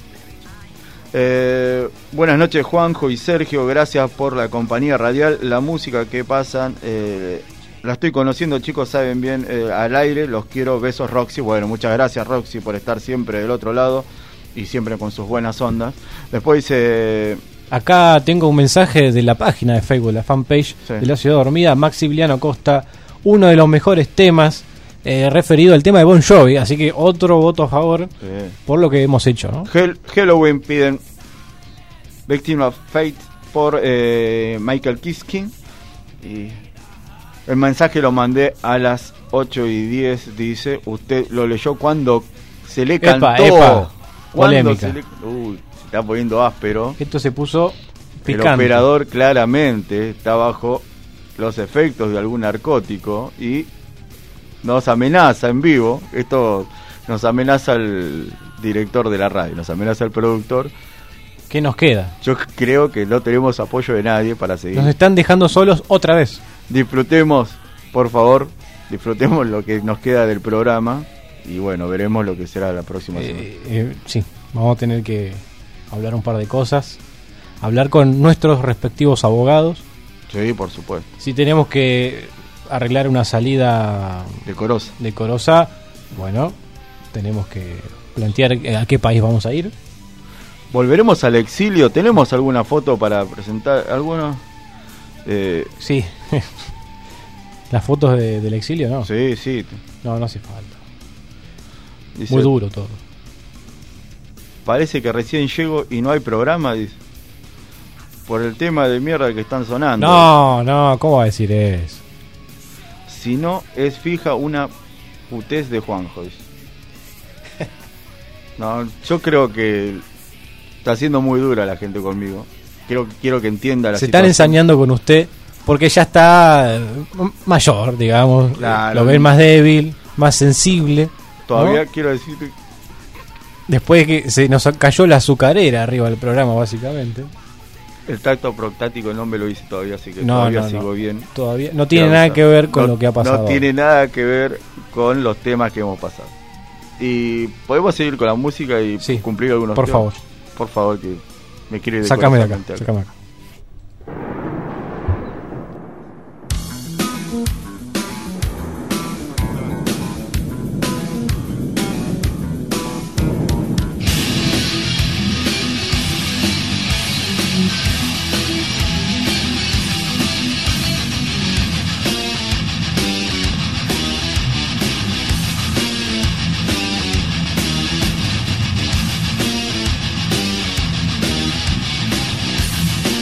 Eh, buenas noches Juanjo y Sergio, gracias por la compañía radial, la música que pasan, eh, la estoy conociendo, chicos, saben bien, eh, al aire, los quiero, besos Roxy. Bueno, muchas gracias Roxy por estar siempre del otro lado y siempre con sus buenas ondas. Después dice... Acá tengo un mensaje de la página de Facebook, la fanpage Sí. de La Ciudad Dormida, Maximiliano Costa, uno de los mejores temas eh, referido al tema de Bon Jovi, así que otro voto a favor Sí. por lo que hemos hecho, ¿no? Hell- Halloween piden Victim of Fate por eh, Michael Kiskin. Y el mensaje lo mandé a las ocho y diez. Dice: usted lo leyó cuando se le Epa, cantó. epa, Cuando polémica. se le... Uy, se está poniendo áspero. Esto se puso El picante. operador claramente está bajo los efectos de algún narcótico y nos amenaza en vivo. Esto nos amenaza el director de la radio, nos amenaza el productor. ¿Qué nos queda? Yo creo que no tenemos apoyo de nadie para seguir. Nos están dejando solos otra vez. Disfrutemos, por favor, disfrutemos lo que nos queda del programa y bueno, veremos lo que será la próxima semana. Eh, eh, sí, vamos a tener que hablar un par de cosas, hablar con nuestros respectivos abogados. Sí, por supuesto. Si tenemos que arreglar una salida Decorosa. decorosa, bueno, tenemos que plantear a qué país vamos a ir. Volveremos al exilio. ¿Tenemos alguna foto para presentar? ¿Alguna? Eh, Sí. Las fotos de- del exilio, ¿no? sí, sí. No, no hace falta. Dice, Muy duro todo. parece que recién llego y no hay programa, dice. Por el tema de mierda que están sonando. No, no, ¿cómo va a decir eso? Si no, es fija una putez de Juanjo, dice. No, yo creo que está siendo muy dura la gente conmigo. Quiero, quiero que entienda la Se están situación. ensañando con usted porque ya está eh, mayor, digamos. Claro. Lo ven más débil, más sensible. Todavía ¿no? quiero decirte... Después de que se nos cayó la azucarera arriba del programa, básicamente. El tacto proctático no me lo hice todavía, así que No, todavía no, sigo no. bien. Todavía no tiene Quiero nada avisar. que ver con No- lo que ha pasado. No tiene nada que ver con los temas que hemos pasado. Y podemos seguir con la música y Sí, cumplir algunos por temas? favor. Por favor, que me quiere Sácame de acá, decorosamente sácame de acá. Thank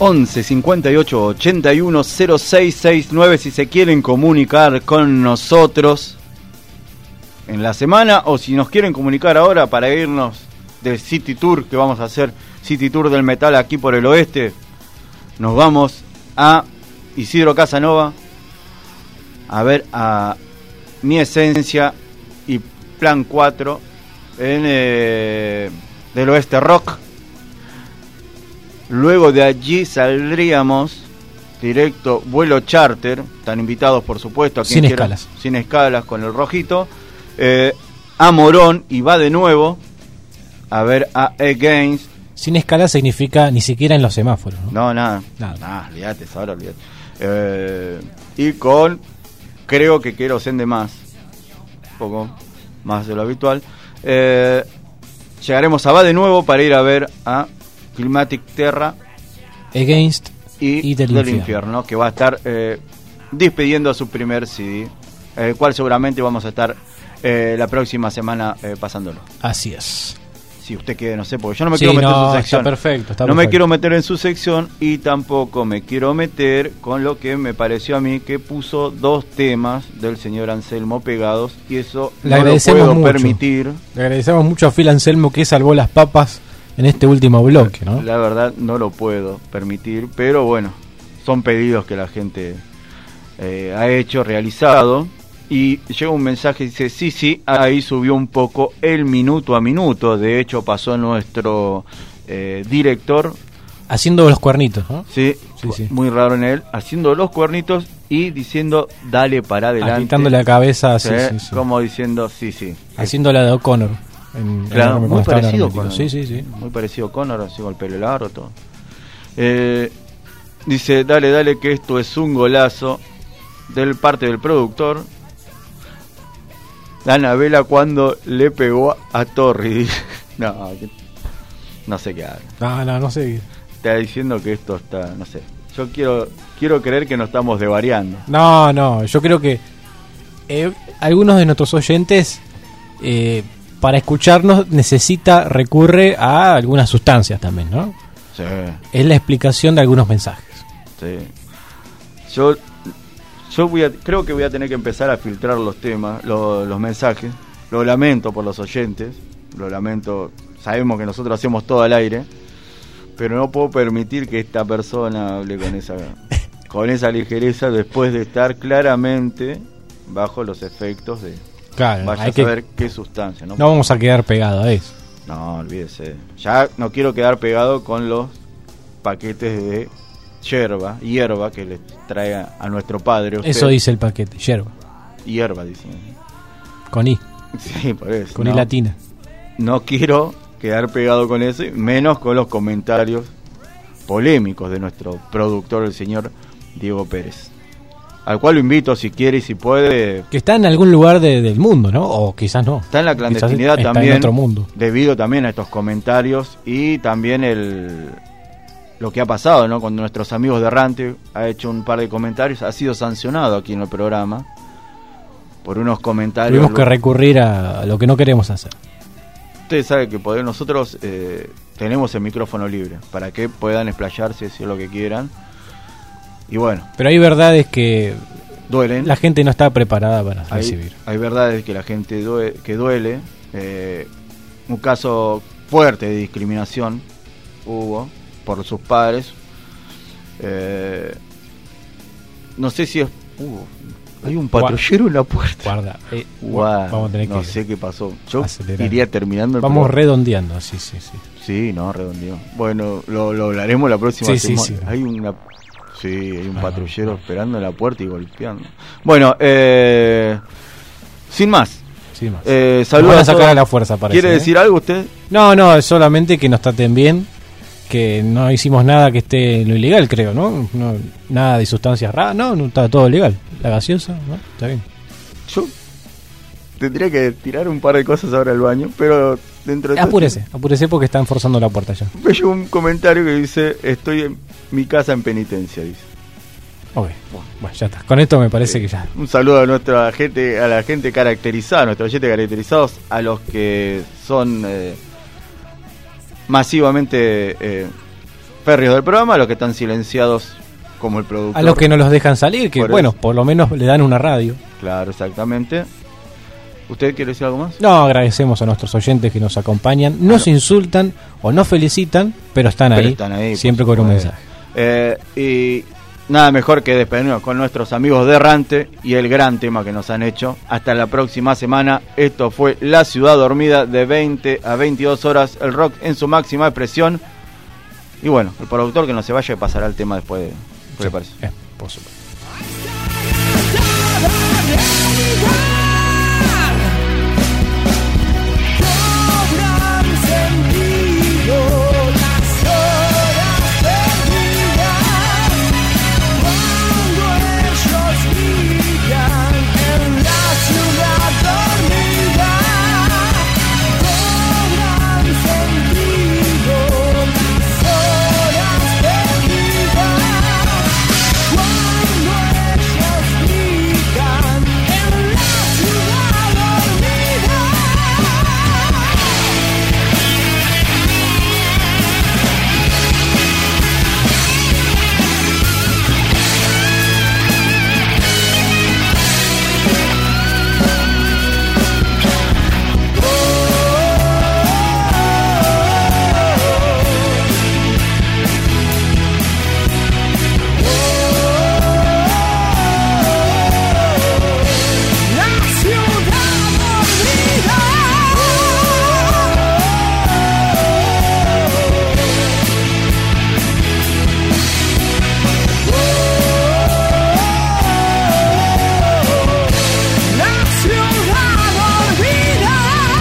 once cincuenta y ocho ochenta y uno cero seis sesenta y nueve si se quieren comunicar con nosotros en la semana, o si nos quieren comunicar ahora para irnos del City Tour, que vamos a hacer City Tour del metal aquí por el oeste. Nos vamos a Isidro Casanova a ver a Mi Esencia y Plan cuatro en eh, del Oeste Rock. Luego de allí saldríamos directo vuelo charter, están invitados por supuesto a quien sin quiera, escalas sin escalas con el rojito, eh, a Morón, y va de nuevo a ver a Against. Sin escalas significa ni siquiera en los semáforos, ¿no? No, nada, nada, nada, olvídate, ahora olvídate. Eh, y con, creo que quiero ser de más, un poco más de lo habitual. Eh, llegaremos a Va de nuevo para ir a ver a Climatic Terra, Against y, y del, del infierno. infierno, que va a estar eh, despidiendo a su primer C D, el cual seguramente vamos a estar eh, la próxima semana eh, pasándolo. Así es. Si usted quiere, no sé, porque yo no me Sí, quiero meter no, en su sección. está perfecto, está no perfecto. me quiero meter en su sección y tampoco me quiero meter con lo que me pareció a mí que puso dos temas del señor Anselmo pegados, y eso Le no lo agradecemos puedo mucho. permitir. Le agradecemos mucho a Phil Anselmo, que salvó las papas en este último bloque, ¿no? La verdad no lo puedo permitir, pero bueno, son pedidos que la gente eh, ha hecho, realizado. Y llega un mensaje y dice, sí, sí, ahí subió un poco el minuto a minuto. De hecho pasó nuestro eh, director, Haciendo los cuernitos, ¿no? sí, Sí, sí. muy raro en él, haciendo los cuernitos y diciendo, dale para adelante. Agitando la cabeza, sí, Sí, sí, sí. como diciendo, sí, sí. Haciendo la de O'Connor. En, Claro, en- muy cuando estaba parecido hermético. con Sí, sí, sí. Muy parecido con Connor, así con el pelo largo, todo. Eh, dice, dale, dale, que esto es un golazo del parte del productor. La Anabela cuando le pegó a Torri. No, que- no sé qué haga. No, no, no sé. Está diciendo que esto está, no sé. Yo quiero quiero creer que no estamos devariando. No, no, yo creo que eh, algunos de nuestros oyentes, eh, para escucharnos, necesita, recurre a algunas sustancias también, ¿no? Sí, Es la explicación de algunos mensajes. sí. Yo yo voy a, creo que voy a tener que empezar a filtrar los temas, lo- los mensajes. Lo lamento por los oyentes, lo lamento. Sabemos que nosotros hacemos todo al aire, pero no puedo permitir que esta persona hable con esa con esa ligereza después de estar claramente bajo los efectos de Claro, vaya hay a que, saber qué sustancia, ¿no? no vamos a quedar pegados a eso. No, olvídese. Ya no quiero quedar pegado con los paquetes de hierba, hierba que le trae a, a nuestro padre. Usted. Eso dice el paquete, yerba, Hierba, dicen. con I, Sí, por eso. con no, I latina. no quiero quedar pegado con eso, y menos con los comentarios polémicos de nuestro productor, el señor Diego Pérez. Al cual lo invito, si quiere y si puede. Que está en algún lugar de- del mundo, ¿no? O quizás no. Está en la clandestinidad Quizás está también, en otro mundo. debido también a estos comentarios y también el lo que ha pasado, ¿no? Cuando nuestros amigos de Errante ha hecho un par de comentarios, ha sido sancionado aquí en el programa por unos comentarios. Tuvimos que recurrir a, a lo que no queremos hacer. Ustedes saben que poder, nosotros eh, tenemos el micrófono libre para que puedan explayarse, decir lo que quieran. Y bueno, Pero hay verdades que duelen. la gente no está preparada para Hay, recibir. hay verdades que la gente due- que duele. Eh, un caso fuerte de discriminación hubo por sus padres. Eh, no sé si es. Uh, hay un patrullero en la puerta. Guarda, eh, Guau, vamos a tener no que sé qué pasó. Yo acelerar. iría terminando el Vamos programa. redondeando, sí, sí, sí. Sí, no, redondeo. Bueno, lo, lo hablaremos la próxima Sí, sí, semana. sí. Hay una. Sí, hay un Ah, patrullero no. esperando en la puerta y golpeando. Bueno, eh, sin más. Sí, más. Eh, Nos saludos van a a sacar todos. a la fuerza, parece. ¿Quiere ¿eh? decir algo usted? No, no, es solamente que nos traten bien, que no hicimos nada que esté en lo ilegal, creo, ¿no? No, nada de sustancias raras, no, no está todo legal. La gaseosa, ¿no? Está bien. Yo tendría que tirar un par de cosas ahora al baño, pero dentro de todo- Apúrese, apúrese porque están forzando la puerta ya. me llegó un comentario que dice: estoy en mi casa en penitencia, dice. Ok, bueno, ya está. Con esto me parece que ya. Un saludo a nuestra gente, a la gente caracterizada, a nuestros oyentes caracterizados, a los que son eh, masivamente eh, férreos del programa, a los que están silenciados como el productor. A los que no los dejan salir, que Por bueno, eso. por lo menos le dan una radio. Claro, exactamente. ¿Usted quiere decir algo más? No, agradecemos a nuestros oyentes que nos acompañan, nos insultan o nos felicitan, pero están Pero ahí, están ahí, siempre por con un supuesto. mensaje. Eh, y nada mejor que despedirnos con nuestros amigos de Errante y el gran tema que nos han hecho. Hasta la próxima semana. Esto fue La Ciudad Dormida, de veinte a veintidós horas, el rock en su máxima expresión. Y bueno, el productor que no se vaya pasará el tema después de... ¿Qué le parece? Eh, por supuesto. Cobran sentido las horas perdidas cuando ellos brillan en la ciudad dormida. Cobran sentido las horas perdidas cuando ellos brillan en la ciudad dormida. La ciudad dormida. La ciudad dormida.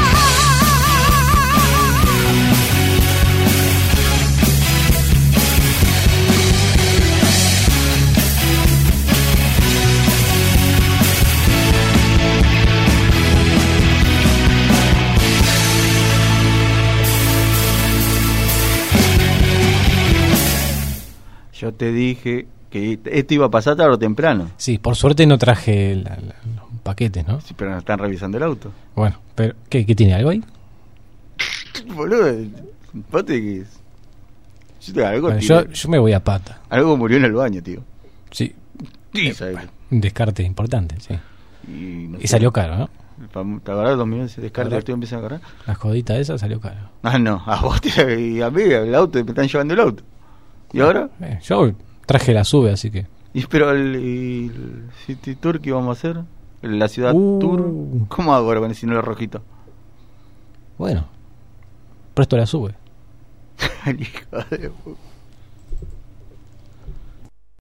Yo te dije que esto iba a pasar tarde o temprano. Sí, por suerte no traje la- la- los paquetes, ¿no? Sí, pero nos están revisando el auto. Bueno, pero ¿qué, qué tiene algo ahí? Boludo, vos te... Yo te algo, Bueno, tiré. yo, yo me voy a pata. Algo murió en el baño, tío. Sí, Sí, eh, ¿sabes? bueno, un descarte importante, sí. Y, no Y sé. salió caro, ¿no? Fam- ¿Te agarrás dos millones de descartes Ahora- que estoy empiezan a agarrar? La jodita esa salió caro. Ah, no, a vos te, y a mí, el auto, me están llevando el auto. ¿Y ahora? Eh, yo traje la sube, así que... Y pero el, y el City Tour que íbamos a hacer, la ciudad Uh. Tour, ¿cómo hago ahora con el sinolo rojito? Bueno, presto la sube. El hijo de pu-